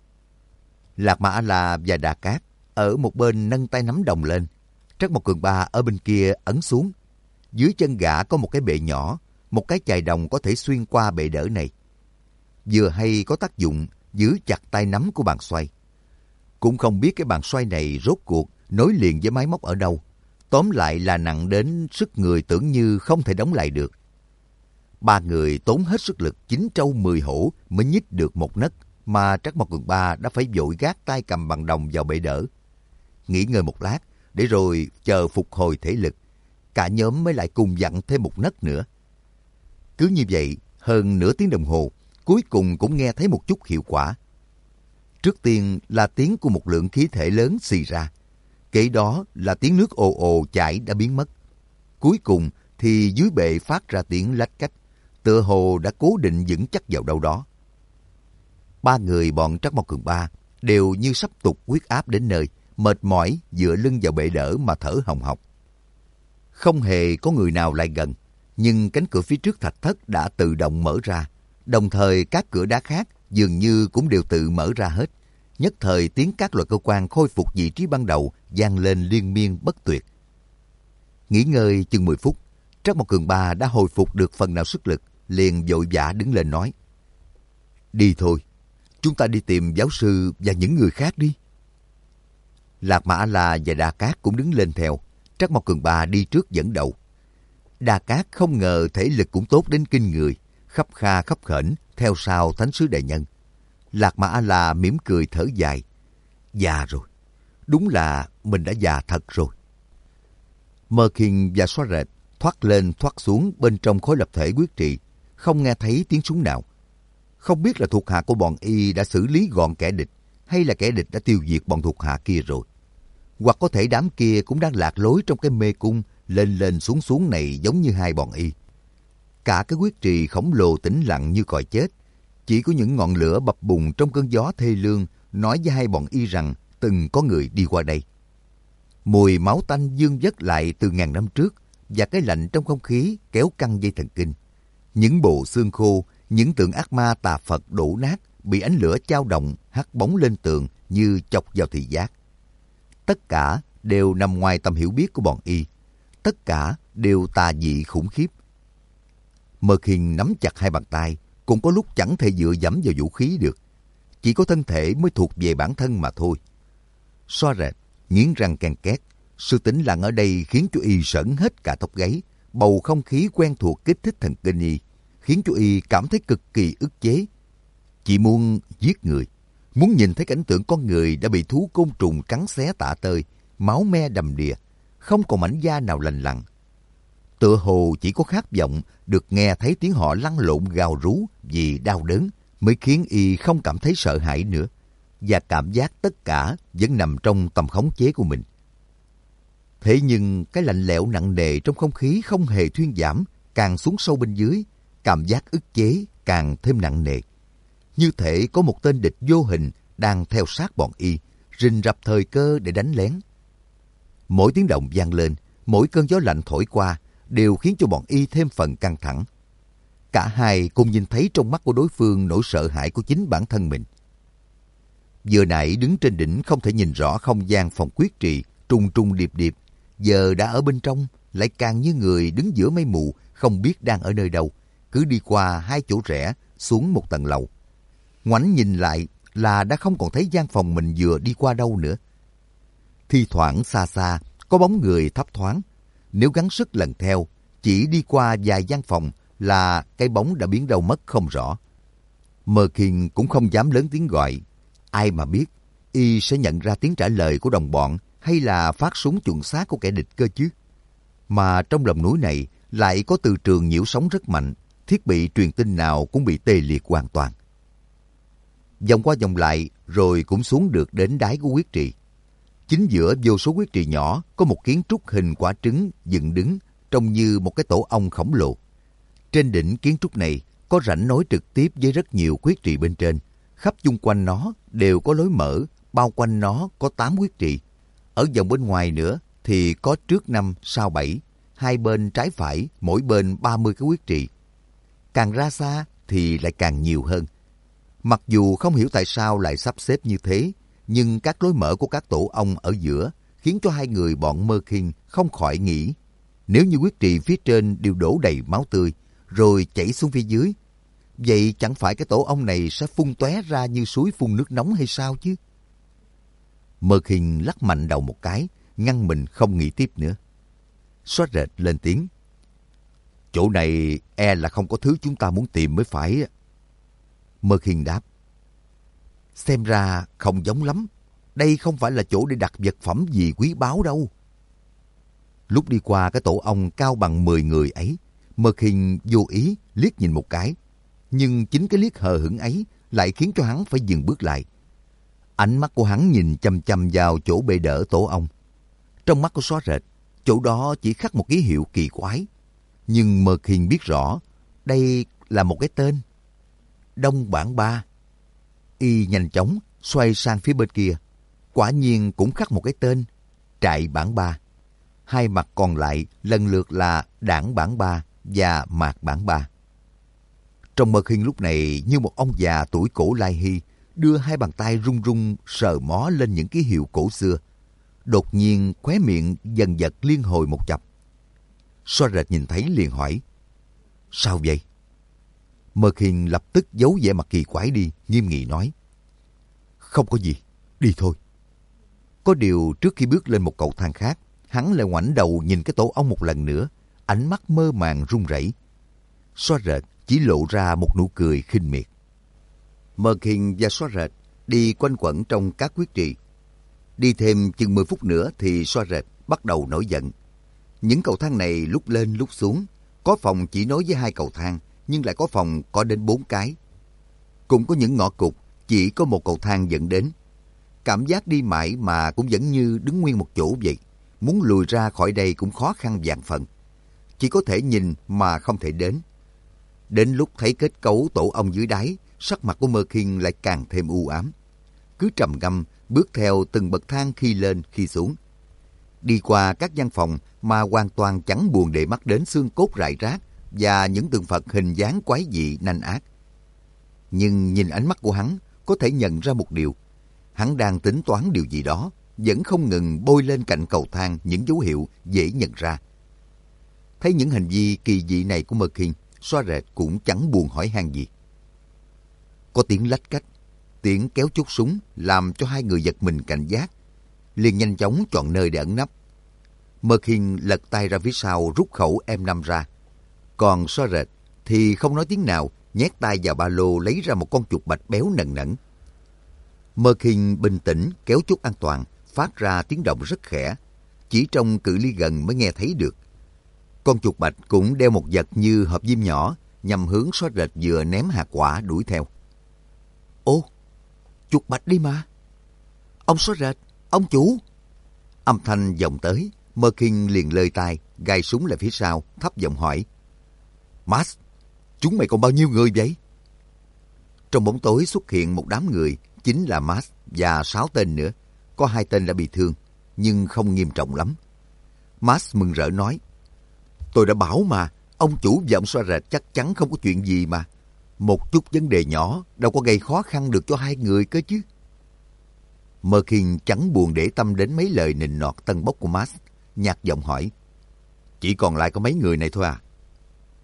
Lạc Ma A-la và Đà Cát ở một bên nâng tay nắm đồng lên. Trắc Mộc Cường Ba ở bên kia ấn xuống. Dưới chân gã có một cái bệ nhỏ, một cái chài đồng có thể xuyên qua bệ đỡ này. Vừa hay có tác dụng giữ chặt tay nắm của bàn xoay. Cũng không biết cái bàn xoay này rốt cuộc nối liền với máy móc ở đâu. Tóm lại là nặng đến sức người tưởng như không thể đóng lại được. 3 người tốn hết sức lực 9 trâu 10 hổ mới nhích được một nấc mà Trắc Mộc Cường Ba đã phải vội gác tay cầm bằng đồng vào bệ đỡ. Nghỉ ngơi một lát để rồi chờ phục hồi thể lực. Cả nhóm mới lại cùng dặn thêm một nấc nữa. Cứ như vậy, hơn nửa tiếng đồng hồ, cuối cùng cũng nghe thấy một chút hiệu quả. Trước tiên là tiếng của một lượng khí thể lớn xì ra. Kế đó là tiếng nước ồ ồ chảy đã biến mất. Cuối cùng thì dưới bệ phát ra tiếng lách cách, tựa hồ đã cố định vững chắc vào đâu đó. 3 người bọn Trắc Mộc Cường Ba đều như sắp tụt huyết áp đến nơi, mệt mỏi dựa lưng vào bệ đỡ mà thở hồng hộc. Không hề có người nào lại gần, nhưng cánh cửa phía trước thạch thất đã tự động mở ra. Đồng thời các cửa đá khác dường như cũng đều tự mở ra hết. Nhất thời tiếng các loại cơ quan khôi phục vị trí ban đầu vang lên liên miên bất tuyệt. Nghỉ ngơi chừng 10 phút, Trắc Mộc Cường Ba đã hồi phục được phần nào sức lực, liền vội vã đứng lên nói. Đi thôi, chúng ta đi tìm giáo sư và những người khác đi. Lạc Ma A-la và Đa Cát cũng đứng lên theo. Trắc Mộc Cường Ba đi trước dẫn đầu. Đa Cát không ngờ thể lực cũng tốt đến kinh người, khấp kha khấp khểnh theo sau thánh sứ đại nhân. Lạc Ma A-la mỉm cười thở dài. Già rồi, đúng là mình đã già thật rồi. Mơ Khiên và Xóa Rệt thoát lên thoát xuống bên trong khối lập thể quyết trị, không nghe thấy tiếng súng nào. Không biết là thuộc hạ của bọn y đã xử lý gọn kẻ địch, hay là kẻ địch đã tiêu diệt bọn thuộc hạ kia rồi. Hoặc có thể đám kia cũng đang lạc lối trong cái mê cung lên lên xuống xuống này giống như hai bọn y. Cả cái quyết trì khổng lồ tĩnh lặng như còi chết. Chỉ có những ngọn lửa bập bùng trong cơn gió thê lương nói với hai bọn y rằng từng có người đi qua đây. Mùi máu tanh dương vất lại từ ngàn năm trước và cái lạnh trong không khí kéo căng dây thần kinh. Những bộ xương khô, những tượng ác ma tà Phật đổ nát bị ánh lửa chao động hắt bóng lên tường như chọc vào thị giác. Tất cả đều nằm ngoài tầm hiểu biết của bọn y. Tất cả đều tà dị khủng khiếp. Mơ Khiên nắm chặt hai bàn tay, cũng có lúc chẳng thể dựa dẫm vào vũ khí được. Chỉ có thân thể mới thuộc về bản thân mà thôi. Xóa Rệt nghiến răng ken két. Sự tĩnh lặng ở đây khiến cho y sởn hết cả tóc gáy. Bầu không khí quen thuộc kích thích thần kinh y, khiến cho y cảm thấy cực kỳ ức chế. Chỉ muốn giết người, muốn nhìn thấy cảnh tượng con người đã bị thú côn trùng cắn xé tả tơi, máu me đầm đìa, không còn mảnh da nào lành lặn. Tựa hồ chỉ có khát vọng được nghe thấy tiếng họ lăn lộn gào rú vì đau đớn mới khiến y không cảm thấy sợ hãi nữa, và cảm giác tất cả vẫn nằm trong tầm khống chế của mình. Thế nhưng cái lạnh lẽo nặng nề trong không khí không hề thuyên giảm, càng xuống sâu bên dưới, cảm giác ức chế càng thêm nặng nề. Như thể có một tên địch vô hình đang theo sát bọn y, rình rập thời cơ để đánh lén. Mỗi tiếng động vang lên, mỗi cơn gió lạnh thổi qua đều khiến cho bọn y thêm phần căng thẳng. Cả hai cùng nhìn thấy trong mắt của đối phương nỗi sợ hãi của chính bản thân mình. Vừa nãy đứng trên đỉnh không thể nhìn rõ không gian phòng quyết trì trùng trùng điệp điệp, giờ đã ở bên trong lại càng như người đứng giữa mây mù, không biết đang ở nơi đâu, cứ đi qua hai chỗ rẽ xuống một tầng lầu. Ngoảnh nhìn lại là đã không còn thấy gian phòng mình vừa đi qua đâu nữa. Thi thoảng xa xa có bóng người thấp thoáng. Nếu gắng sức lần theo, chỉ đi qua vài gian phòng là cái bóng đã biến đâu mất không rõ. Merkin cũng không dám lớn tiếng gọi. Ai mà biết, y sẽ nhận ra tiếng trả lời của đồng bọn hay là phát súng chuẩn xác của kẻ địch cơ chứ. Mà trong lòng núi này lại có từ trường nhiễu sóng rất mạnh, thiết bị truyền tin nào cũng bị tê liệt hoàn toàn. Vòng qua vòng lại rồi cũng xuống được đến đáy của huyết trì. Chính giữa vô số huyết trì nhỏ có một kiến trúc hình quả trứng dựng đứng trông như một cái tổ ong khổng lồ. Trên đỉnh kiến trúc này có rãnh nối trực tiếp với rất nhiều huyết trì bên trên. Khắp chung quanh nó đều có lối mở, bao quanh nó có 8 huyết trì. Ở vòng bên ngoài nữa thì có trước 5, sau 7, hai bên trái phải, mỗi bên 30 cái huyết trì. Càng ra xa thì lại càng nhiều hơn. Mặc dù không hiểu tại sao lại sắp xếp như thế, nhưng các lối mở của các tổ ong ở giữa khiến cho hai người bọn Merkin không khỏi nghĩ, nếu như huyết trì phía trên đều đổ đầy máu tươi, rồi chảy xuống phía dưới, vậy chẳng phải cái tổ ong này sẽ phun tóe ra như suối phun nước nóng hay sao chứ? Merkin lắc mạnh đầu một cái, ngăn mình không nghĩ tiếp nữa. Xóa rệt lên tiếng. Chỗ này e là không có thứ chúng ta muốn tìm mới phải. Merkin đáp. Xem ra không giống lắm. Đây không phải là chỗ để đặt vật phẩm gì quý báu đâu. Lúc đi qua cái tổ ong cao bằng 10 người ấy, Merkin vô ý liếc nhìn một cái. Nhưng chính cái liếc hờ hững ấy lại khiến cho hắn phải dừng bước lại. Ánh mắt của hắn nhìn chăm chăm vào chỗ bệ đỡ tổ ong. Trong mắt của Xóa rệt, chỗ đó chỉ khắc một ký hiệu kỳ quái. Nhưng Merkin biết rõ, đây là một cái tên. Đông Bản Ba. Y nhanh chóng xoay sang phía bên kia. Quả nhiên cũng khắc một cái tên, Trại Bản Ba. Hai mặt còn lại lần lượt là Đảng Bản Ba và Mạc Bản Ba. Trong Merkin lúc này như một ông già tuổi cổ Lai Hy, đưa hai bàn tay run run sờ mó lên những ký hiệu cổ xưa. Đột nhiên khóe miệng dần dật liên hồi một chập. Xóa rệt nhìn thấy liền hỏi. Sao vậy? Merkin lập tức giấu vẻ mặt kỳ quái đi, nghiêm nghị nói. Không có gì, đi thôi. Có điều trước khi bước lên một cầu thang khác, hắn lại ngoảnh đầu nhìn cái tổ ong một lần nữa, ánh mắt mơ màng run rẩy. Xóa rệt chỉ lộ ra một nụ cười khinh miệt. Merkin và Xóa rệt đi quanh quẩn trong các huyết trì. Đi thêm chừng 10 phút nữa thì Xóa rệt bắt đầu nổi giận. Những cầu thang này lúc lên lúc xuống, có phòng chỉ nối với 2 cầu thang, nhưng lại có phòng có đến 4 cái. Cũng có những ngõ cụt chỉ có một cầu thang dẫn đến. Cảm giác đi mãi mà cũng vẫn như đứng nguyên một chỗ vậy. Muốn lùi ra khỏi đây cũng khó khăn vạn phần. Chỉ có thể nhìn mà không thể đến. Đến lúc thấy kết cấu tổ ong dưới đáy, sắc mặt của Merkin lại càng thêm u ám. Cứ trầm ngâm bước theo từng bậc thang khi lên khi xuống. Đi qua các gian phòng mà hoàn toàn chẳng buồn để mắt đến xương cốt rải rác và những tượng Phật hình dáng quái dị nanh ác. Nhưng nhìn ánh mắt của hắn có thể nhận ra một điều. Hắn đang tính toán điều gì đó, vẫn không ngừng bôi lên cạnh cầu thang những dấu hiệu dễ nhận ra. Thấy những hành vi kỳ dị này của Merkin, Xóa rệt cũng chẳng buồn hỏi han gì. Có tiếng lách cách, tiếng kéo chốt súng làm cho hai người giật mình cảnh giác, liền nhanh chóng chọn nơi để ẩn nấp. Merkin lật tay ra phía sau rút khẩu M5 ra. Còn Xóa rệt thì không nói tiếng nào, nhét tay vào ba lô lấy ra một con chuột bạch béo nần nẫn. Merkin bình tĩnh kéo chốt an toàn, phát ra tiếng động rất khẽ, chỉ trong cự ly gần mới nghe thấy được. Con chuột bạch cũng đeo một vật như hộp diêm nhỏ, nhằm hướng Xóa rệt vừa ném hạt quả đuổi theo. Ô, chuột bạch đi mà. Ông Xóa rệt, ông chủ. Âm thanh vọng tới, Merkin liền lơi tai, gài súng lại phía sau, thấp giọng hỏi. Max, chúng mày còn bao nhiêu người vậy? Trong bóng tối xuất hiện một đám người, chính là Max và 6 tên nữa. Có 2 tên đã bị thương, nhưng không nghiêm trọng lắm. Max mừng rỡ nói. Tôi đã bảo mà, ông chủ và ông Xóa rệt chắc chắn không có chuyện gì mà. Một chút vấn đề nhỏ đâu có gây khó khăn được cho 2 người cơ chứ. Merkin chẳng buồn để tâm đến mấy lời nịnh nọt tân bốc của Max, nhạt giọng hỏi. Chỉ còn lại có mấy người này thôi à?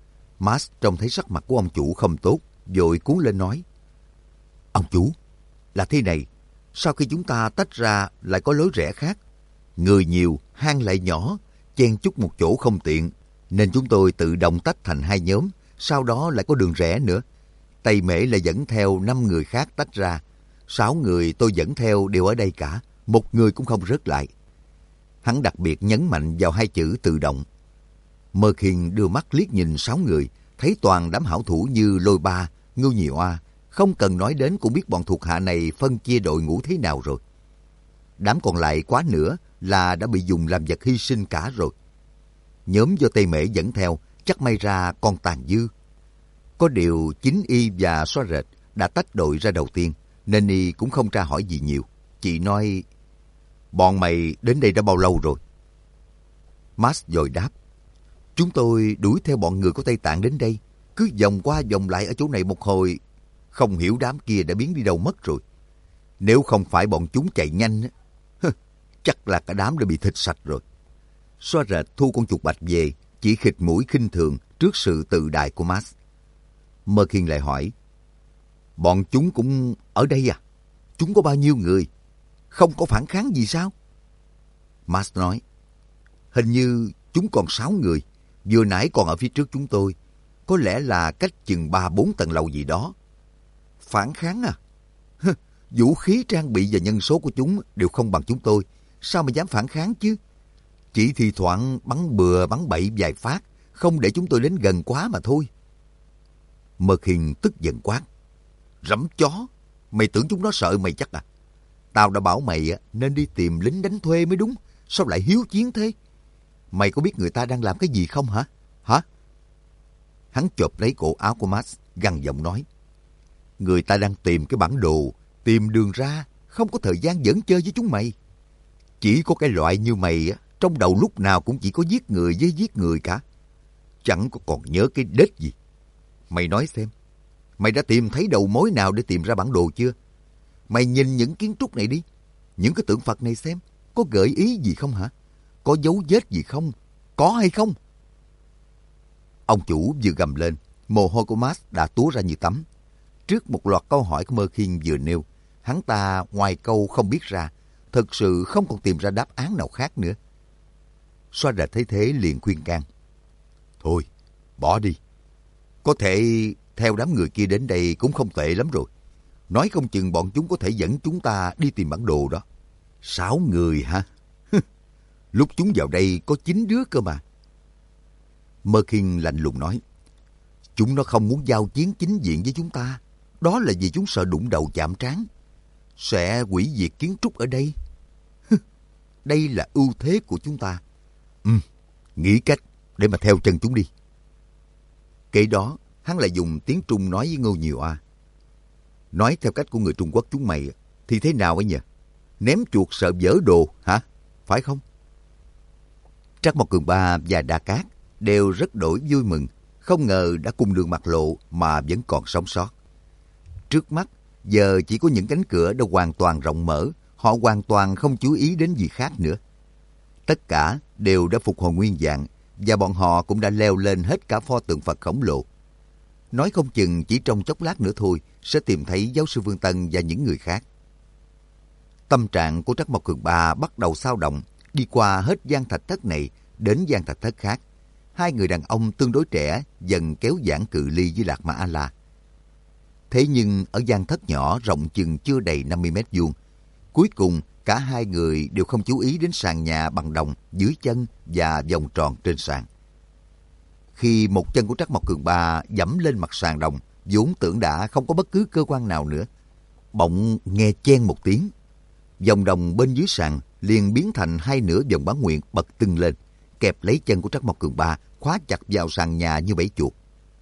Max trông thấy sắc mặt của ông chủ không tốt, vội cuốn lên nói. Ông chủ, là thế này, sau khi chúng ta tách ra lại có lối rẽ khác. Người nhiều, hang lại nhỏ, chen chúc một chỗ không tiện, nên chúng tôi tự động tách thành hai nhóm, sau đó lại có đường rẽ nữa. Tây Mễ lại dẫn theo 5 người khác tách ra. 6 người tôi dẫn theo đều ở đây cả, một người cũng không rớt lại. Hắn đặc biệt nhấn mạnh vào hai chữ tự động. Mơ Khiên đưa mắt liếc nhìn 6 người, thấy toàn đám hảo thủ như Lôi Ba, Ngưu Nhị Oa, không cần nói đến cũng biết bọn thuộc hạ này phân chia đội ngũ thế nào rồi. Đám còn lại quá nữa là đã bị dùng làm vật hy sinh cả rồi. Nhóm do Tây Mễ dẫn theo chắc may ra còn tàn dư. Có điều chính y và Xóa Rệt đã tách đội ra đầu tiên, nên y cũng không tra hỏi gì nhiều. Chị nói, bọn mày đến đây đã bao lâu rồi? Max vội đáp, chúng tôi đuổi theo bọn người của Tây Tạng đến đây, cứ vòng qua vòng lại ở chỗ này một hồi, không hiểu đám kia đã biến đi đâu mất rồi. Nếu không phải bọn chúng chạy nhanh, chắc là cả đám đã bị thịt sạch rồi. Xóa Rệt thu con chuột bạch về, chỉ khịt mũi khinh thường trước sự tự đại của Max. Mơ Khiên lại hỏi, bọn chúng cũng ở đây à? Chúng có bao nhiêu người? Không có phản kháng gì sao? Max nói, hình như chúng còn 6 người, vừa nãy còn ở phía trước chúng tôi, có lẽ là cách chừng 3-4 tầng lầu gì đó. Phản kháng à? Vũ khí, trang bị và nhân số của chúng đều không bằng chúng tôi, sao mà dám phản kháng chứ? Chỉ thi thoảng bắn bừa bắn bậy vài phát, không để chúng tôi đến gần quá mà thôi. Mơ Khiên tức giận quát, rắm chó, mày tưởng chúng nó sợ mày chắc à? Tao đã bảo mày nên đi tìm lính đánh thuê mới đúng, sao lại hiếu chiến thế? Mày có biết người ta đang làm cái gì không hả? Hả? Hắn chộp lấy cổ áo của Max, gằn giọng nói, người ta đang tìm cái bản đồ, tìm đường ra, không có thời gian giỡn chơi với chúng mày. Chỉ có cái loại như mày trong đầu lúc nào cũng chỉ có giết người với giết người cả. Chẳng có còn nhớ cái đết gì. Mày nói xem, mày đã tìm thấy đầu mối nào để tìm ra bản đồ chưa? Mày nhìn những kiến trúc này đi, những cái tượng Phật này xem, có gợi ý gì không hả? Có dấu vết gì không? Có hay không? Ông chủ vừa gầm lên, mồ hôi của Max đã túa ra như tắm. Trước một loạt câu hỏi của Mơ Khiên vừa nêu, hắn ta ngoài câu không biết ra, thực sự không còn tìm ra đáp án nào khác nữa. Xóa Rệt thấy thế liền khuyên can, thôi, bỏ đi. Có thể theo đám người kia đến đây cũng không tệ lắm rồi. Nói không chừng bọn chúng có thể dẫn chúng ta đi tìm bản đồ đó. 6 người hả? Lúc chúng vào đây có 9 đứa cơ mà. Mơ Khiên lạnh lùng nói, chúng nó không muốn giao chiến chính diện với chúng ta. Đó là vì chúng sợ đụng đầu chạm trán, sẽ hủy diệt kiến trúc ở đây. Đây là ưu thế của chúng ta. Nghĩ cách để mà theo chân chúng đi. Kế đó, hắn lại dùng tiếng Trung nói với Ngưu Nhị Oa, nói theo cách của người Trung Quốc chúng mày thì thế nào ấy nhỉ? Ném chuột sợ vỡ đồ hả? Phải không? Trắc Mộc Cường Ba và Đa Cát đều rất đổi vui mừng, không ngờ đã cùng đường mặt lộ mà vẫn còn sống sót. Trước mắt, giờ chỉ có những cánh cửa đã hoàn toàn rộng mở, họ hoàn toàn không chú ý đến gì khác nữa. Tất cả đều đã phục hồi nguyên dạng, và bọn họ cũng đã leo lên hết cả pho tượng Phật khổng lồ. Nói không chừng chỉ trong chốc lát nữa thôi sẽ tìm thấy giáo sư Vương Tân và những người khác. Tâm trạng của Trắc Mộc Cường Ba bắt đầu xao động, đi qua hết gian thạch thất này đến gian thạch thất khác. Hai người đàn ông tương đối trẻ dần kéo giãn cự ly với Lạc Ma A-la. Thế nhưng ở gian thất nhỏ rộng chừng chưa đầy 50 mét vuông, cuối cùng cả hai người đều không chú ý đến sàn nhà bằng đồng dưới chân và vòng tròn trên sàn. Khi một chân của Trắc Mộc Cường Ba dẫm lên mặt sàn đồng, vốn tưởng đã không có bất cứ cơ quan nào nữa, bỗng nghe chen một tiếng, vòng đồng bên dưới sàn liền biến thành hai nửa vòng bán nguyện bật tưng lên, kẹp lấy chân của Trắc Mộc Cường Ba, khóa chặt vào sàn nhà như bẫy chuột.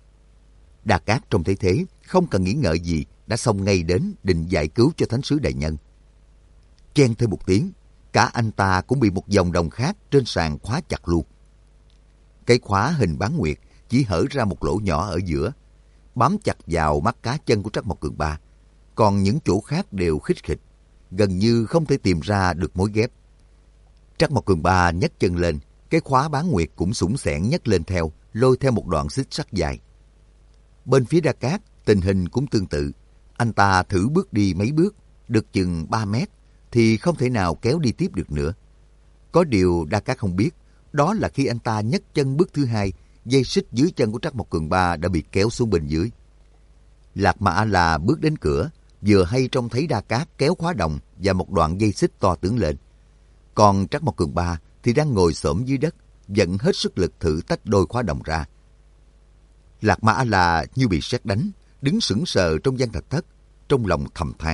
Đa Cát trông thấy thế, không cần nghĩ ngợi gì, đã xông ngay đến định giải cứu cho thánh sứ đại nhân. Chen thêm một tiếng, cả anh ta cũng bị một vòng đồng khác trên sàn khóa chặt luôn. Cái khóa hình bán nguyệt chỉ hở ra một lỗ nhỏ ở giữa, bám chặt vào mắt cá chân của Trắc Mộc Cường Ba, còn những chỗ khác đều khít khịch, gần như không thể tìm ra được mối ghép. Trắc Mộc Cường Ba nhấc chân lên, cái khóa bán nguyệt cũng sủng sẻn nhấc lên theo, lôi theo một đoạn xích sắt dài. Bên phía Đa Cát, tình hình cũng tương tự. Anh ta thử bước đi mấy bước, được chừng 3 mét, thì không thể nào kéo đi tiếp được nữa. Có điều Đa Cát không biết, đó là khi anh ta nhấc chân bước thứ hai, dây xích dưới chân của Trắc Mộc Cường Ba đã bị kéo xuống bên dưới. Lạc Mà A-la bước đến cửa, vừa hay trông thấy Đa Cát kéo khóa đồng và một đoạn dây xích to tướng lên. Còn Trắc Mộc Cường Ba thì đang ngồi xổm dưới đất, vận hết sức lực thử tách đôi khóa đồng ra. Lạc Mà A-la như bị sét đánh, đứng sững sờ trong gian thạch thất, trong lòng thầm than.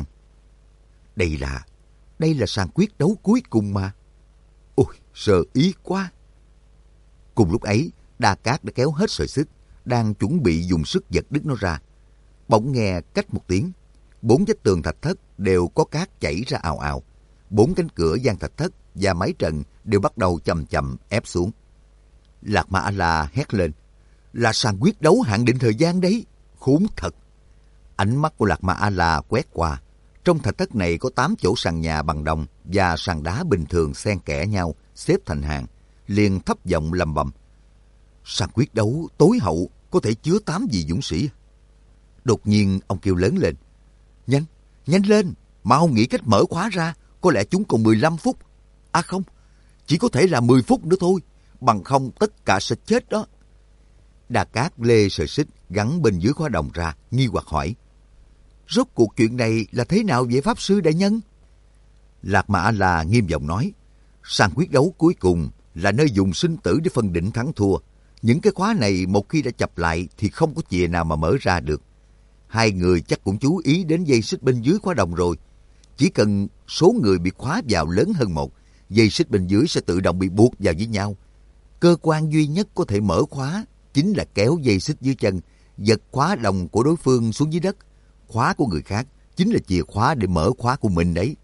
Đây là sàn quyết đấu cuối cùng mà. Ôi, sợ ý quá. Cùng lúc ấy, Đa Cát đã kéo hết sợi xích, đang chuẩn bị dùng sức giật đứt nó ra. Bỗng nghe cách một tiếng, 4 vách tường thạch thất đều có cát chảy ra ào ào. 4 cánh cửa gian thạch thất và mái trần đều bắt đầu chậm chậm ép xuống. Lạc Mà A-la hét lên. Là sàn quyết đấu hạn định thời gian đấy. Khốn thật. Ánh mắt của Lạc Mà A-la quét qua. Trong thạch thất này có 8 chỗ sàn nhà bằng đồng và sàn đá bình thường xen kẽ nhau, xếp thành hàng, liền thấp giọng lầm bầm. Sàn quyết đấu tối hậu có thể chứa 8 vị dũng sĩ. Đột nhiên ông kêu lớn lên. Nhanh lên, mau nghĩ cách mở khóa ra, có lẽ chúng còn 15 phút. À không, chỉ có thể là 10 phút nữa thôi, bằng không tất cả sẽ chết đó. Đa Cát lê sợi xích gắn bên dưới khóa đồng ra, nghi hoặc hỏi. Rốt cuộc chuyện này là thế nào vậy Pháp Sư đại nhân? Lạc Mà A-la nghiêm giọng nói. Sàn quyết đấu cuối cùng là nơi dùng sinh tử để phân định thắng thua. Những cái khóa này một khi đã chập lại thì không có chìa nào mà mở ra được. Hai người chắc cũng chú ý đến dây xích bên dưới khóa đồng rồi. Chỉ cần số người bị khóa vào lớn hơn một, dây xích bên dưới sẽ tự động bị buộc vào với nhau. Cơ quan duy nhất có thể mở khóa chính là kéo dây xích dưới chân, giật khóa đồng của đối phương xuống dưới đất. Khóa của người khác chính là chìa khóa để mở khóa của mình đấy.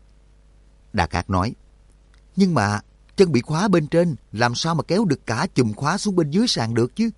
Đa Cát nói. Nhưng mà chân bị khóa bên trên, làm sao mà kéo được cả chùm khóa xuống bên dưới sàn được chứ?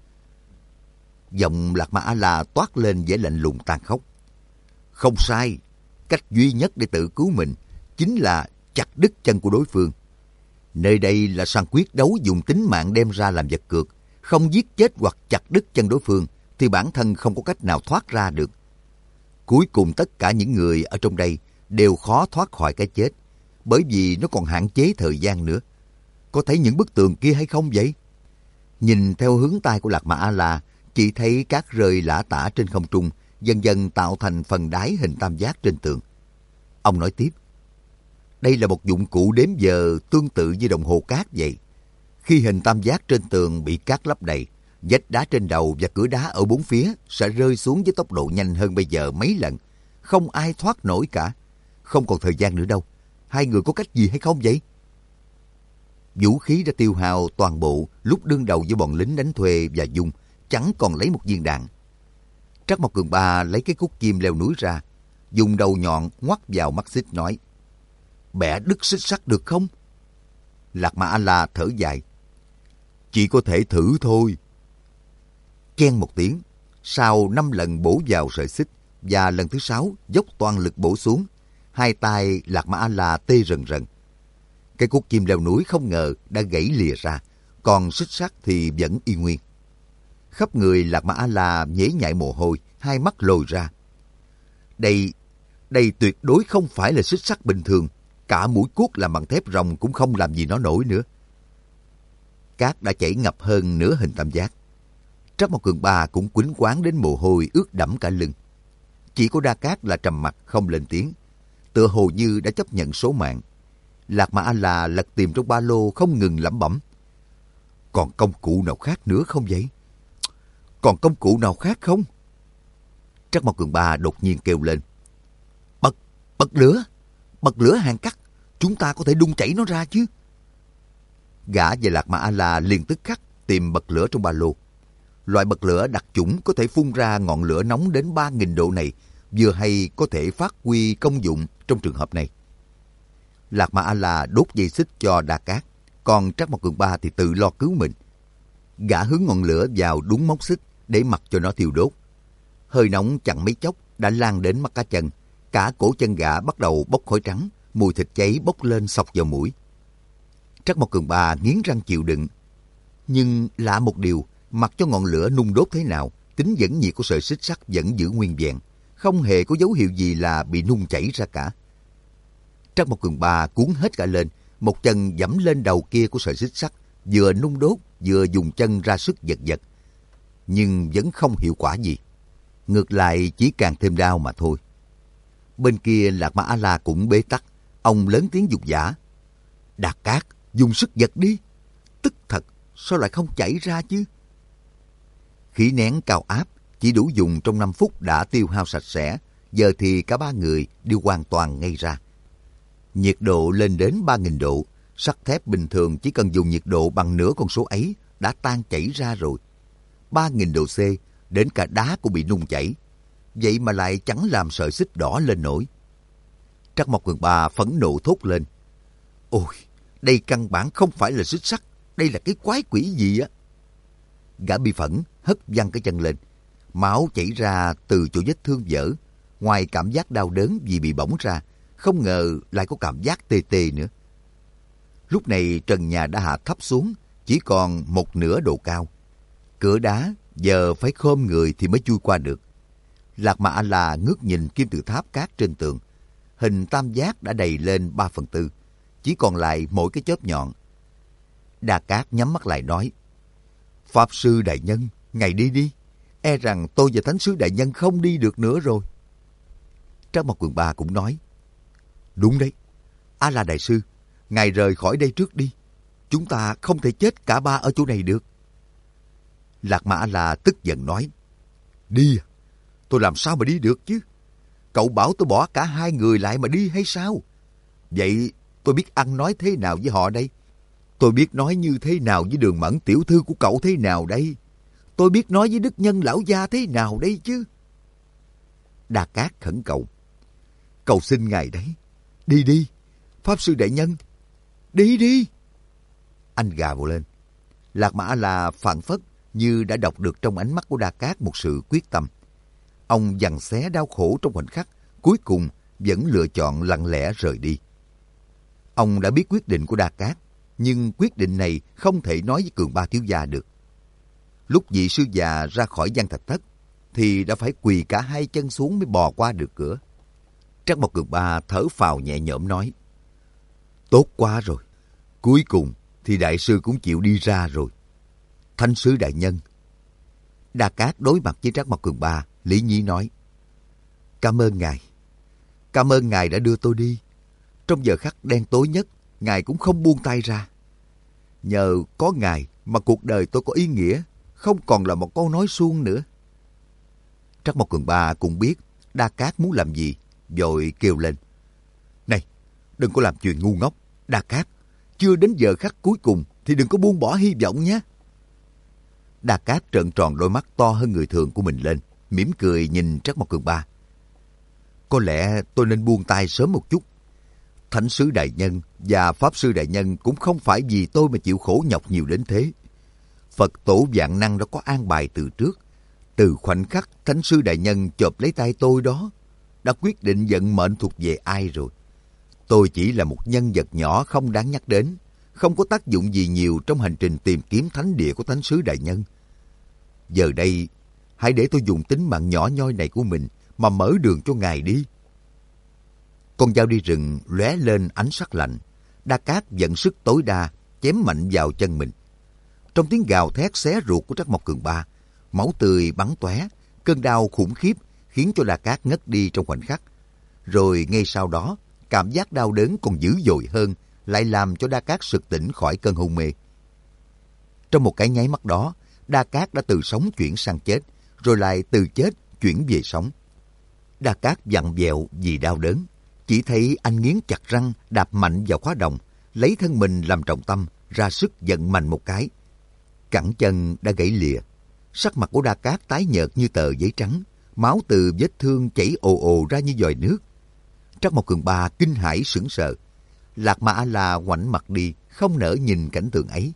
Giọng Lạc Mà A-la toát lên vẻ lạnh lùng tàn khốc. Không sai, cách duy nhất để tự cứu mình chính là chặt đứt chân của đối phương. Nơi đây là sàn quyết đấu dùng tính mạng đem ra làm vật cược. Không giết chết hoặc chặt đứt chân đối phương thì bản thân không có cách nào thoát ra được. Cuối cùng tất cả những người ở trong đây đều khó thoát khỏi cái chết, bởi vì nó còn hạn chế thời gian nữa. Có thấy những bức tường kia hay không vậy? Nhìn theo hướng tay của Lạc Mà A-la, chỉ thấy cát rơi lả tả trên không trung, dần dần tạo thành phần đáy hình tam giác trên tường. Ông nói tiếp. Đây là một dụng cụ đếm giờ tương tự như đồng hồ cát vậy. Khi hình tam giác trên tường bị cát lấp đầy, vách đá trên đầu và cửa đá ở bốn phía sẽ rơi xuống với tốc độ nhanh hơn bây giờ mấy lần. Không ai thoát nổi cả. Không còn thời gian nữa đâu. Hai người có cách gì hay không vậy? Vũ khí đã tiêu hao toàn bộ lúc đương đầu với bọn lính đánh thuê và Dung, chẳng còn lấy một viên đạn. Trắc Mộc Cường Ba lấy cái cúc chim leo núi ra, dùng đầu nhọn ngoắt vào mắt xích nói. Bẻ đứt xích sắt được không? Lạc Mà A-la thở dài. Chỉ có thể thử thôi. Chen một tiếng, sau 5 lần bổ vào sợi xích và lần thứ 6 dốc toàn lực bổ xuống, hai tay Lạc Mà A-la tê rần rần. Cái cúc chim leo núi không ngờ đã gãy lìa ra, còn xích sắt thì vẫn y nguyên. Khắp người Lạc Mà A-la nhễ nhại mồ hôi, hai mắt lồi ra. Đây tuyệt đối không phải là xích sắt bình thường, cả mũi cuốc làm bằng thép rồng cũng không làm gì nó nổi nữa. Cát đã chảy ngập hơn nửa hình tam giác. Trắc Mộc Cường Ba cũng quýnh quáng đến mồ hôi ướt đẫm cả lưng. Chỉ có Đa Cát là trầm mặc không lên tiếng, tựa hồ như đã chấp nhận số mạng. Lạc Mà A-la lật tìm trong ba lô không ngừng lẩm bẩm. Còn công cụ nào khác nữa không vậy? Còn công cụ nào khác không? Trắc Mộc Cường Ba đột nhiên kêu lên. Bật lửa hàn cắt, chúng ta có thể đun chảy nó ra chứ. Gã và Lạc Mà A-la liền tức khắc tìm bật lửa trong ba lô. Loại bật lửa đặc chủng có thể phun ra ngọn lửa nóng đến 3.000 độ này, vừa hay có thể phát huy công dụng trong trường hợp này. Lạc Mà A-la đốt dây xích cho Đa Cát, còn Trắc Mộc Cường Ba thì tự lo cứu mình. Gã hướng ngọn lửa vào đúng móc xích để mặc cho nó thiêu đốt. Hơi nóng chẳng mấy chốc đã lan đến mắt cá chân, cả cổ chân gã bắt đầu bốc khói trắng, mùi thịt cháy bốc lên xộc vào mũi. Trắc Mộc Cường Ba nghiến răng chịu đựng. Nhưng lạ một điều, mặc cho ngọn lửa nung đốt thế nào, tính dẫn nhiệt của sợi xích sắt vẫn giữ nguyên vẹn, không hề có dấu hiệu gì là bị nung chảy ra cả. Trắc Mộc Cường Ba cuốn hết cả lên, một chân giẫm lên đầu kia của sợi xích sắt, vừa nung đốt vừa dùng chân ra sức giật giật. Nhưng vẫn không hiệu quả gì. Ngược lại chỉ càng thêm đau mà thôi. Bên kia Lạc Ma A-la cũng bế tắc. Ông lớn tiếng giục giã. Đạt Cát, dùng sức giật đi. Tức thật, sao lại không chảy ra chứ? Khí nén cao áp, chỉ đủ dùng trong 5 phút đã tiêu hao sạch sẽ. Giờ thì cả ba người đều hoàn toàn ngây ra. Nhiệt độ lên đến 3.000 độ. Sắt thép bình thường chỉ cần dùng nhiệt độ bằng nửa con số ấy đã tan chảy ra rồi. 3.000 độ C, đến cả đá cũng bị nung chảy. Vậy mà lại chẳng làm sợi xích đỏ lên nổi. Trắc Mộc Cường Ba phẫn nộ thốt lên. Ôi, đây căn bản không phải là xích sắt, đây là cái quái quỷ gì á. Gã bi phẫn hất văng cái chân lên. Máu chảy ra từ chỗ vết thương vỡ. Ngoài cảm giác đau đớn vì bị bỏng ra, không ngờ lại có cảm giác tê tê nữa. Lúc này trần nhà đã hạ thấp xuống, chỉ còn một nửa độ cao. Cửa đá giờ phải khom người thì mới chui qua được. Lạc Ma A-la ngước nhìn kim tự tháp cát trên tường. Hình tam giác đã đầy lên 3/4, chỉ còn lại mỗi cái chớp nhọn. Đa Cát nhắm mắt lại nói, Pháp sư đại nhân, ngài đi đi. E rằng tôi và Thánh sứ đại nhân không đi được nữa rồi. Trắc Mộc Cường Ba cũng nói, đúng đấy, A-la đại sư, ngài rời khỏi đây trước đi. Chúng ta không thể chết cả ba ở chỗ này được. Lạc Ma A-la tức giận nói, đi à? Tôi làm sao mà đi được chứ? Cậu bảo tôi bỏ cả hai người lại mà đi hay sao? Vậy tôi biết ăn nói thế nào với họ đây? Tôi biết nói như thế nào với Đường Mẫn tiểu thư của cậu thế nào đây? Tôi biết nói với Đức Nhân lão gia thế nào đây chứ? Đa Cát khẩn cầu, cầu xin ngài đấy, đi đi, Pháp sư đại nhân, đi đi. Anh gào lên. Lạc Ma A-la phảng phất như đã đọc được trong ánh mắt của Đa Cát một sự quyết tâm. Ông giằng xé đau khổ trong khoảnh khắc, cuối cùng vẫn lựa chọn lặng lẽ rời đi. Ông đã biết quyết định của Đa Cát, nhưng quyết định này không thể nói với Cường Ba thiếu gia được. Lúc vị sư già ra khỏi gian thạch thất, thì đã phải quỳ cả hai chân xuống mới bò qua được cửa. Trắc Mộc Cường Ba thở phào nhẹ nhõm nói, tốt quá rồi, cuối cùng thì đại sư cũng chịu đi ra rồi. Thánh sứ đại nhân. Đa Cát đối mặt với Trắc Mộc Cường Ba, lý nhí nói, cảm ơn ngài. Cảm ơn ngài đã đưa tôi đi. Trong giờ khắc đen tối nhất, ngài cũng không buông tay ra. Nhờ có ngài mà cuộc đời tôi có ý nghĩa, không còn là một câu nói suông nữa. Trắc Mộc Cường Ba cũng biết Đa Cát muốn làm gì, vội kêu lên, này, đừng có làm chuyện ngu ngốc. Đa Cát, chưa đến giờ khắc cuối cùng thì đừng có buông bỏ hy vọng nhé. Đa Cát trợn tròn đôi mắt to hơn người thường của mình lên, mỉm cười nhìn Trắc Mộc Cường Ba. Có lẽ tôi nên buông tay sớm một chút. Thánh sứ đại nhân và Pháp sư đại nhân cũng không phải vì tôi mà chịu khổ nhọc nhiều đến thế. Phật tổ vạn năng đã có an bài từ trước. Từ khoảnh khắc Thánh sư đại nhân chộp lấy tay tôi đó, đã quyết định vận mệnh thuộc về ai rồi. Tôi chỉ là một nhân vật nhỏ không đáng nhắc đến, không có tác dụng gì nhiều trong hành trình tìm kiếm thánh địa của Thánh sứ đại nhân. Giờ đây, hãy để tôi dùng tính mạng nhỏ nhoi này của mình mà mở đường cho ngài đi. Con dao đi rừng lóe lên ánh sắc lạnh. Đa Cát vận sức tối đa chém mạnh vào chân mình. Trong tiếng gào thét xé ruột của Trắc Mộc Cường Ba, máu tươi bắn tóe, cơn đau khủng khiếp khiến cho Đa Cát ngất đi trong khoảnh khắc. Rồi ngay sau đó, cảm giác đau đớn còn dữ dội hơn, lại làm cho Đa Cát sực tỉnh khỏi cơn hôn mê. Trong một cái nháy mắt đó, Đa Cát đã từ sống chuyển sang chết, rồi lại từ chết chuyển về sống. Đa Cát vặn vẹo vì đau đớn, chỉ thấy anh nghiến chặt răng đạp mạnh vào khóa đồng, lấy thân mình làm trọng tâm, ra sức giận mạnh một cái. Cẳng chân đã gãy lìa, sắc mặt của Đa Cát tái nhợt như tờ giấy trắng, máu từ vết thương chảy ồ ồ ra như giòi nước. Trắc Mộc Cường Ba kinh hãi sững sờ. Lạc Ma A-la ngoảnh mặt đi, không nỡ nhìn cảnh tượng ấy.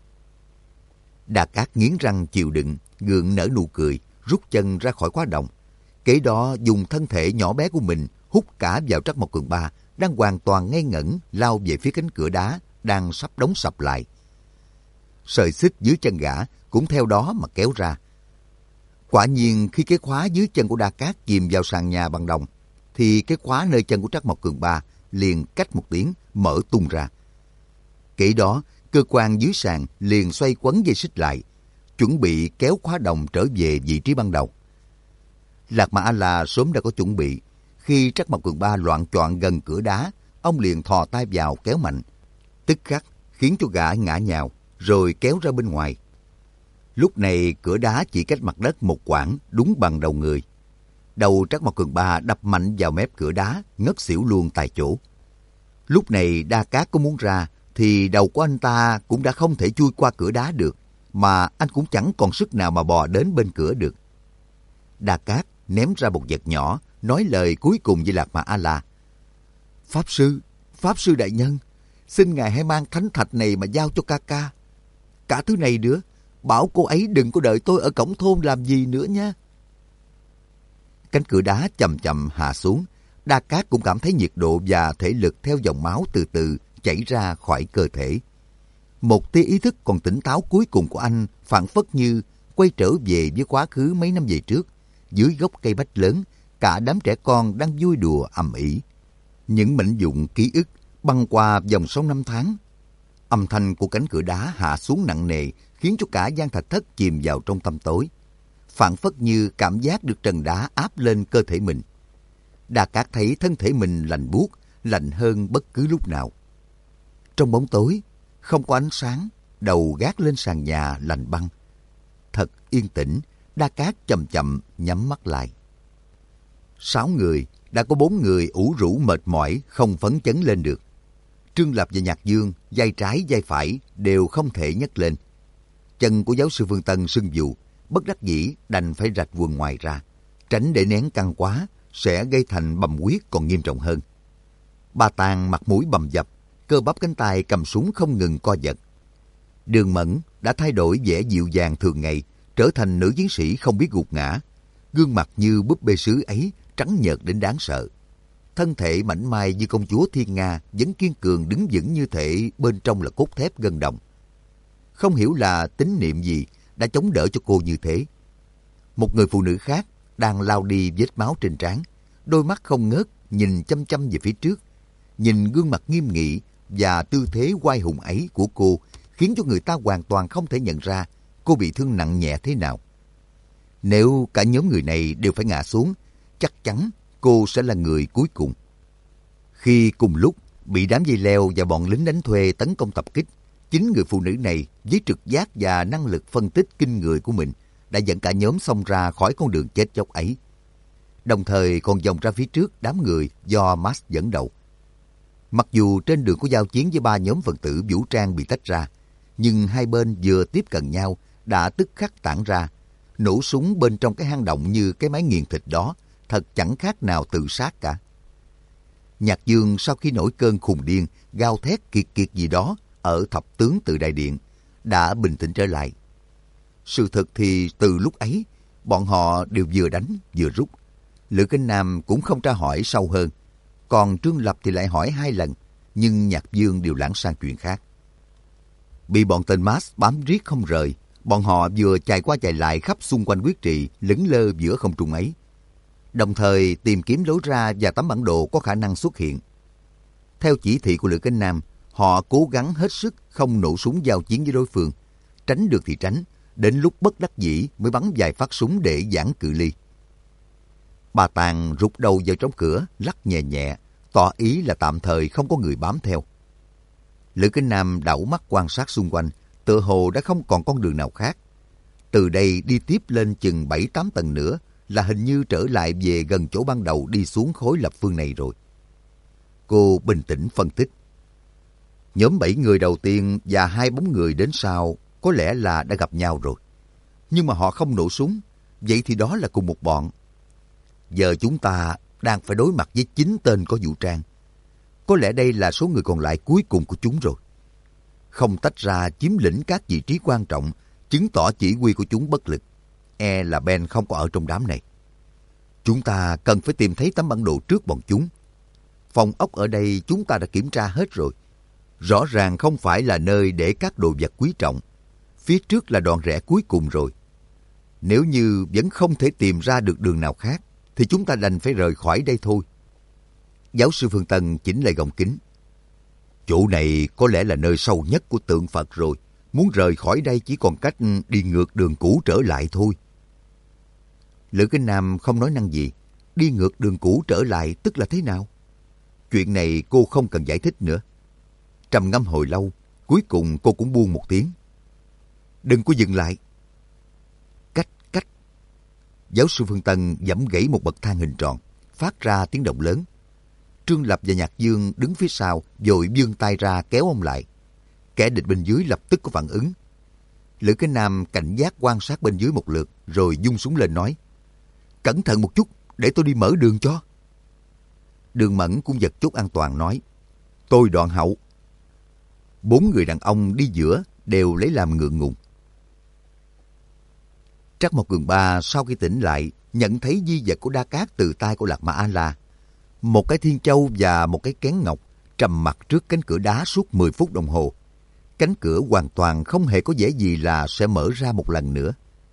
Đa Cát nghiến răng chịu đựng, gượng nở nụ cười, rút chân ra khỏi khóa đồng. Kế đó dùng thân thể nhỏ bé của mình hút cả vào Trắc Mộc Cường Ba đang hoàn toàn ngây ngẩn lao về phía cánh cửa đá đang sắp đóng sập lại. Sợi xích dưới chân gã cũng theo đó mà kéo ra. Quả nhiên khi cái khóa dưới chân của Đa Cát chìm vào sàn nhà bằng đồng, thì cái khóa nơi chân của Trắc Mộc Cường Ba liền cách một tiếng mở tung ra. Kể đó, cơ quan dưới sàn liền xoay quấn dây xích lại, chuẩn bị kéo khóa đồng trở về vị trí ban đầu. Lạc Mà A-la sớm đã có chuẩn bị. Khi Trắc Mộc Cường Ba loạng choạng gần cửa đá, ông liền thò tay vào kéo mạnh, tức khắc khiến cho gã ngã nhào, rồi kéo ra bên ngoài. Lúc này cửa đá chỉ cách mặt đất một quãng, đúng bằng đầu người. Đầu Trắc Mộc Cường Ba đập mạnh vào mép cửa đá, ngất xỉu luôn tại chỗ. Lúc này Đa Cát có muốn ra, thì đầu của anh ta cũng đã không thể chui qua cửa đá được, mà anh cũng chẳng còn sức nào mà bò đến bên cửa được. Đa Cát ném ra một vật nhỏ, nói lời cuối cùng với Lạc Mà A-la. Pháp sư đại nhân, xin ngài hãy mang thánh thạch này mà giao cho ca ca. Cả thứ này nữa, bảo cô ấy đừng có đợi tôi ở cổng thôn làm gì nữa nha. Cánh cửa đá chậm chậm hạ xuống, Đa Cát cũng cảm thấy nhiệt độ và thể lực theo dòng máu từ từ chảy ra khỏi cơ thể. Một tia ý thức còn tỉnh táo cuối cùng của anh phảng phất như quay trở về với quá khứ mấy năm về trước. Dưới gốc cây bách lớn, cả đám trẻ con đang vui đùa ầm ĩ. Những mảnh vụn ký ức băng qua dòng sông năm tháng. Âm thanh của cánh cửa đá hạ xuống nặng nề khiến cho cả gian thạch thất chìm vào trong tăm tối. Phảng phất như cảm giác được trần đá áp lên cơ thể mình. Đa Cát thấy thân thể mình lạnh buốt, lạnh hơn bất cứ lúc nào. Trong bóng tối, không có ánh sáng, đầu gác lên sàn nhà lạnh băng. Thật yên tĩnh, Đa Cát chậm chậm nhắm mắt lại. 6 người, đã có 4 người ủ rũ mệt mỏi, không phấn chấn lên được. Trương Lập và Nhạc Dương, vai trái vai phải đều không thể nhấc lên. Chân của giáo sư Phương Tân sưng vù, bất đắc dĩ đành phải rạch quần ngoài ra, tránh để nén căng quá sẽ gây thành bầm huyết còn nghiêm trọng hơn. Ba Tàng mặt mũi bầm dập, cơ bắp cánh tay cầm súng không ngừng co giật. Đường Mẫn đã thay đổi vẻ dịu dàng thường ngày, trở thành nữ chiến sĩ không biết gục ngã. Gương mặt như búp bê sứ ấy trắng nhợt đến đáng sợ. Thân thể mảnh mai như công chúa Thiên Nga vẫn kiên cường đứng vững như thể bên trong là cốt thép gân đồng. Không hiểu là tín niệm gì đã chống đỡ cho cô như thế. Một người phụ nữ khác đang lao đi vết máu trên trán, đôi mắt không ngớt nhìn chăm chăm về phía trước. Nhìn gương mặt nghiêm nghị và tư thế oai hùng ấy của cô khiến cho người ta hoàn toàn không thể nhận ra cô bị thương nặng nhẹ thế nào. Nếu cả nhóm người này đều phải ngã xuống, chắc chắn cô sẽ là người cuối cùng. Khi cùng lúc bị đám dây leo và bọn lính đánh thuê tấn công tập kích, chính người phụ nữ này với trực giác và năng lực phân tích kinh người của mình đã dẫn cả nhóm xông ra khỏi con đường chết chóc ấy. Đồng thời còn vòng ra phía trước đám người do Max dẫn đầu. Mặc dù trên đường có giao chiến với 3 nhóm phần tử vũ trang bị tách ra, nhưng hai bên vừa tiếp cận nhau đã tức khắc tản ra. Nổ súng bên trong cái hang động như cái máy nghiền thịt đó, thật chẳng khác nào tự sát cả. Nhạc Dương sau khi nổi cơn khùng điên, gào thét kiệt kiệt gì đó ở thập tướng Tự Đại Điện, đã bình tĩnh trở lại. Sự thật thì từ lúc ấy, bọn họ đều vừa đánh vừa rút. Lữ Kinh Nam cũng không tra hỏi sâu hơn, còn Trương Lập thì lại hỏi 2 lần, nhưng Nhạc Dương đều lãng sang chuyện khác. Bị bọn tên Max bám riết không rời, bọn họ vừa chạy qua chạy lại khắp xung quanh huyết trì lững lơ giữa không trung ấy, đồng thời tìm kiếm lối ra và tấm bản đồ có khả năng xuất hiện. Theo chỉ thị của Lữ Kinh Nam, họ cố gắng hết sức không nổ súng giao chiến với đối phương, tránh được thì tránh, đến lúc bất đắc dĩ mới bắn vài phát súng để giãn cự ly. Bà Tàng rụt đầu vào trong cửa, lắc nhẹ nhẹ, tỏ ý là tạm thời không có người bám theo. Lữ Kinh Nam đảo mắt quan sát xung quanh, tựa hồ đã không còn con đường nào khác. Từ đây đi tiếp lên chừng 7-8 tầng nữa là hình như trở lại về gần chỗ ban đầu đi xuống khối lập phương này rồi. Cô bình tĩnh phân tích. Nhóm 7 người đầu tiên và 2 bóng người đến sau có lẽ là đã gặp nhau rồi. Nhưng mà họ không nổ súng, vậy thì đó là cùng một bọn. Giờ chúng ta đang phải đối mặt với 9 tên có vũ trang. Có lẽ đây là số người còn lại cuối cùng của chúng rồi. Không tách ra chiếm lĩnh các vị trí quan trọng, chứng tỏ chỉ huy của chúng bất lực. E là Ben không có ở trong đám này. Chúng ta cần phải tìm thấy tấm bản đồ trước bọn chúng. Phòng ốc ở đây chúng ta đã kiểm tra hết rồi. Rõ ràng không phải là nơi để các đồ vật quý trọng. Phía trước là đoạn rẽ cuối cùng rồi. Nếu như vẫn không thể tìm ra được đường nào khác, thì chúng ta đành phải rời khỏi đây thôi. Giáo sư Phương Tân chỉnh lại gọng kính. Chỗ này có lẽ là nơi sâu nhất của tượng Phật rồi. Muốn rời khỏi đây chỉ còn cách đi ngược đường cũ trở lại thôi. Lữ Kính Nam không nói năng gì. Đi ngược đường cũ trở lại tức là thế nào? Chuyện này cô không cần giải thích nữa. Trầm ngâm hồi lâu, cuối cùng cô cũng buông một tiếng. Đừng có dừng lại. Cách. Giáo sư Phương Tân giẫm gãy một bậc thang hình tròn, phát ra tiếng động lớn. Trương Lập và Nhạc Dương đứng phía sau, vội vươn tay ra kéo ông lại. Kẻ địch bên dưới lập tức có phản ứng. Lữ Kính Nam cảnh giác quan sát bên dưới một lượt, rồi vung súng lên nói: Cẩn thận một chút, để tôi đi mở đường cho. Đường Mẫn cũng giật chốt an toàn nói: Tôi đoạn hậu. 4 người đàn ông đi giữa đều lấy làm ngượng ngùng. Trắc Mộc Cường Ba sau khi tỉnh lại, nhận thấy di vật của Đa Cát từ tay của Lạc Ma A-la. Một cái thiên châu và một cái kén ngọc trầm mặc trước cánh cửa đá suốt 10 phút đồng hồ. Cánh cửa hoàn toàn không hề có vẻ gì là sẽ mở ra một lần nữa.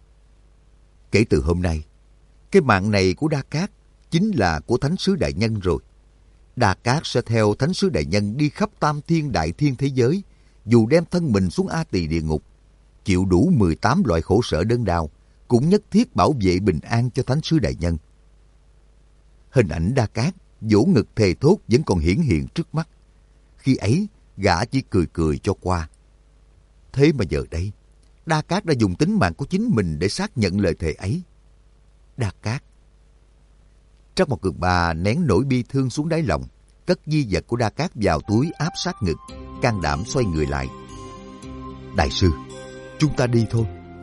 Kể từ hôm nay, cái mạng này của Đa Cát chính là của Thánh sứ Đại Nhân rồi. Đa Cát sẽ theo Thánh sứ Đại Nhân đi khắp tam thiên đại thiên thế giới, dù đem thân mình xuống A Tỳ địa ngục, chịu đủ 18 loại khổ sở đớn đau, cũng nhất thiết bảo vệ bình an cho Thánh sứ Đại Nhân. Hình ảnh Đa Cát vỗ ngực thề thốt vẫn còn hiển hiện trước mắt. Khi ấy, gã chỉ cười cười cho qua. Thế mà giờ đây, Đa Cát đã dùng tính mạng của chính mình để xác nhận lời thề ấy. Đa Cát. Trắc Mộc Cường Ba nén nỗi bi thương xuống đáy lòng, cất di vật của Đa Cát vào túi áp sát ngực, can đảm xoay người lại. Đại sư, chúng ta đi thôi.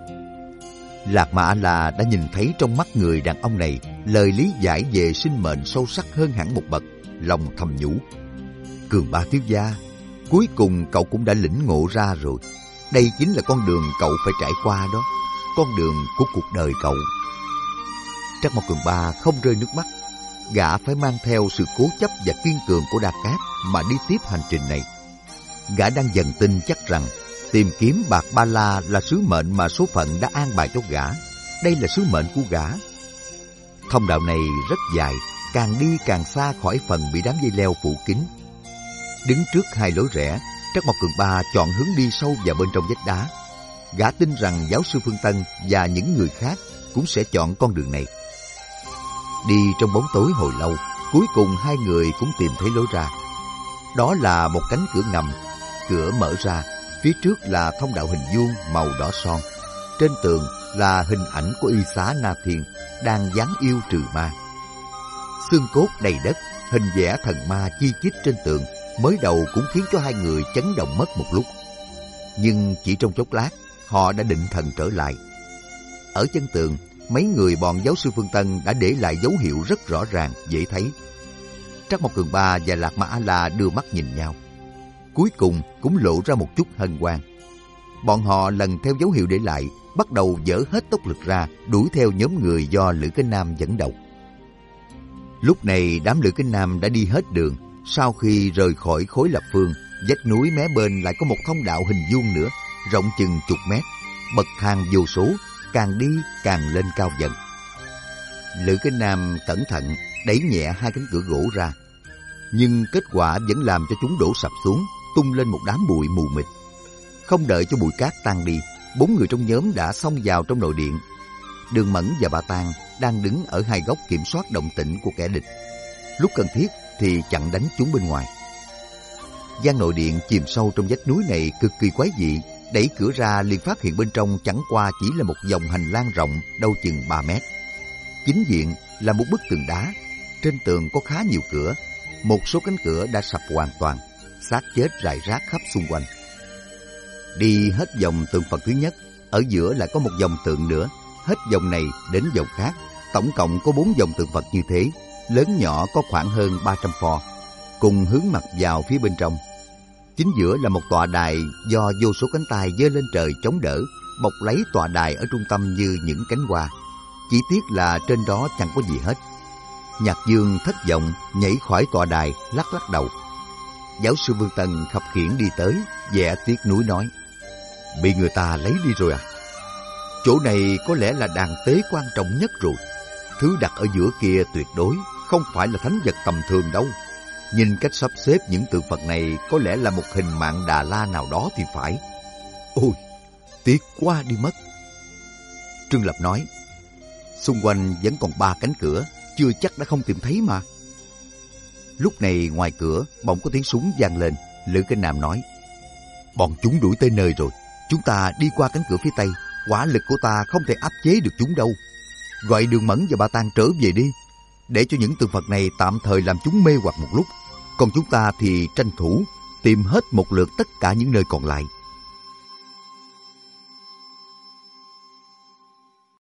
Lạc Ma A-la đã nhìn thấy trong mắt người đàn ông này lời lý giải về sinh mệnh sâu sắc hơn hẳn một bậc, lòng thầm nhủ. Cường Ba thiếu gia, cuối cùng cậu cũng đã lĩnh ngộ ra rồi. Đây chính là con đường cậu phải trải qua đó, con đường của cuộc đời cậu. Trắc Mộc Cường Ba không rơi nước mắt. Gã phải mang theo sự cố chấp và kiên cường của Đa Cát mà đi tiếp hành trình này. Gã đang dần tin chắc rằng tìm kiếm bạc ba la là sứ mệnh mà số phận đã an bài cho gã. Đây là sứ mệnh của gã. Thông đạo này rất dài, càng đi càng xa khỏi phần bị đám dây leo phủ kín. Đứng trước hai lối rẽ, Trắc Mộc Cường Ba chọn hướng đi sâu vào bên trong vách đá. Gã tin rằng giáo sư Phương Tân và những người khác cũng sẽ chọn con đường này. Đi trong bóng tối hồi lâu, cuối cùng hai người cũng tìm thấy lối ra. Đó là một cánh cửa ngầm. Cửa mở ra, phía trước là thông đạo hình vuông màu đỏ son. Trên tường là hình ảnh của Y Xá Na Thiên đang giáng yêu trừ ma. Xương cốt đầy đất, hình vẽ thần ma chi chít trên tường, mới đầu cũng khiến cho hai người chấn động mất một lúc. Nhưng chỉ trong chốc lát, họ đã định thần trở lại. Ở chân tường, mấy người bọn giáo sư Phương Tân đã để lại dấu hiệu rất rõ ràng, dễ thấy. Trắc Mộc Cường Ba và Lạc Ma A-la đưa mắt nhìn nhau. Cuối cùng cũng lộ ra một chút hân hoan. Bọn họ lần theo dấu hiệu để lại, bắt đầu dỡ hết tốc lực ra, đuổi theo nhóm người do Lữ Kính Nam dẫn đầu. Lúc này đám Lữ Kính Nam đã đi hết đường. Sau khi rời khỏi khối lập phương, vách núi mé bên lại có một thông đạo hình vuông nữa, rộng chừng chục mét, bậc thang vô số, càng đi càng lên cao dần. Lữ Kính Nam cẩn thận đẩy nhẹ hai cánh cửa gỗ ra, nhưng kết quả vẫn làm cho chúng đổ sập xuống, tung lên một đám bụi mù mịt. Không đợi cho bụi cát tan đi, 4 người trong nhóm đã xông vào trong nội điện. Đường Mẫn và Bà Tang đang đứng ở hai góc kiểm soát động tĩnh của kẻ địch. Lúc cần thiết thì chặn đánh chúng bên ngoài. Gian nội điện chìm sâu trong vách núi này cực kỳ quái dị. Đẩy cửa ra liền phát hiện bên trong chẳng qua chỉ là một dòng hành lang rộng đâu chừng 3 mét. Chính diện là một bức tường đá. Trên tường có khá nhiều cửa. Một số cánh cửa đã sập hoàn toàn, xác chết rải rác khắp xung quanh. Đi hết vòng tượng Phật thứ nhất, ở giữa lại có một dòng tượng nữa. Hết vòng này đến vòng khác, tổng cộng có 4 dòng tượng Phật như thế, lớn nhỏ có khoảng hơn 300 pho, cùng hướng mặt vào phía bên trong. Chính giữa là một tọa đài do vô số cánh tay giơ lên trời chống đỡ, bọc lấy tọa đài ở trung tâm như những cánh hoa. Chỉ tiếc là trên đó chẳng có gì hết. Nhạc Dương thất vọng nhảy khỏi tọa đài, lắc lắc đầu. Giáo sư Vương Tân khập khiễng đi tới, vẻ tiếc nuối nói: Bị người ta lấy đi rồi à? Chỗ này có lẽ là đàn tế quan trọng nhất rồi. Thứ đặt ở giữa kia tuyệt đối không phải là thánh vật tầm thường đâu. Nhìn cách sắp xếp những tượng Phật này có lẽ là một hình mạng Đà La nào đó thì phải. Ôi, tiếc quá đi mất. Trương Lập nói, xung quanh vẫn còn 3 cánh cửa, chưa chắc đã không tìm thấy mà. Lúc này ngoài cửa bỗng có tiếng súng vang lên. Lữ Kinh Nam nói, bọn chúng đuổi tới nơi rồi, chúng ta đi qua cánh cửa phía tây, quả lực của ta không thể áp chế được chúng đâu. Gọi Đường Mẫn và Ba Tang trở về đi, để cho những tượng Phật này tạm thời làm chúng mê hoặc một lúc, còn chúng ta thì tranh thủ tìm hết một lượt tất cả những nơi còn lại.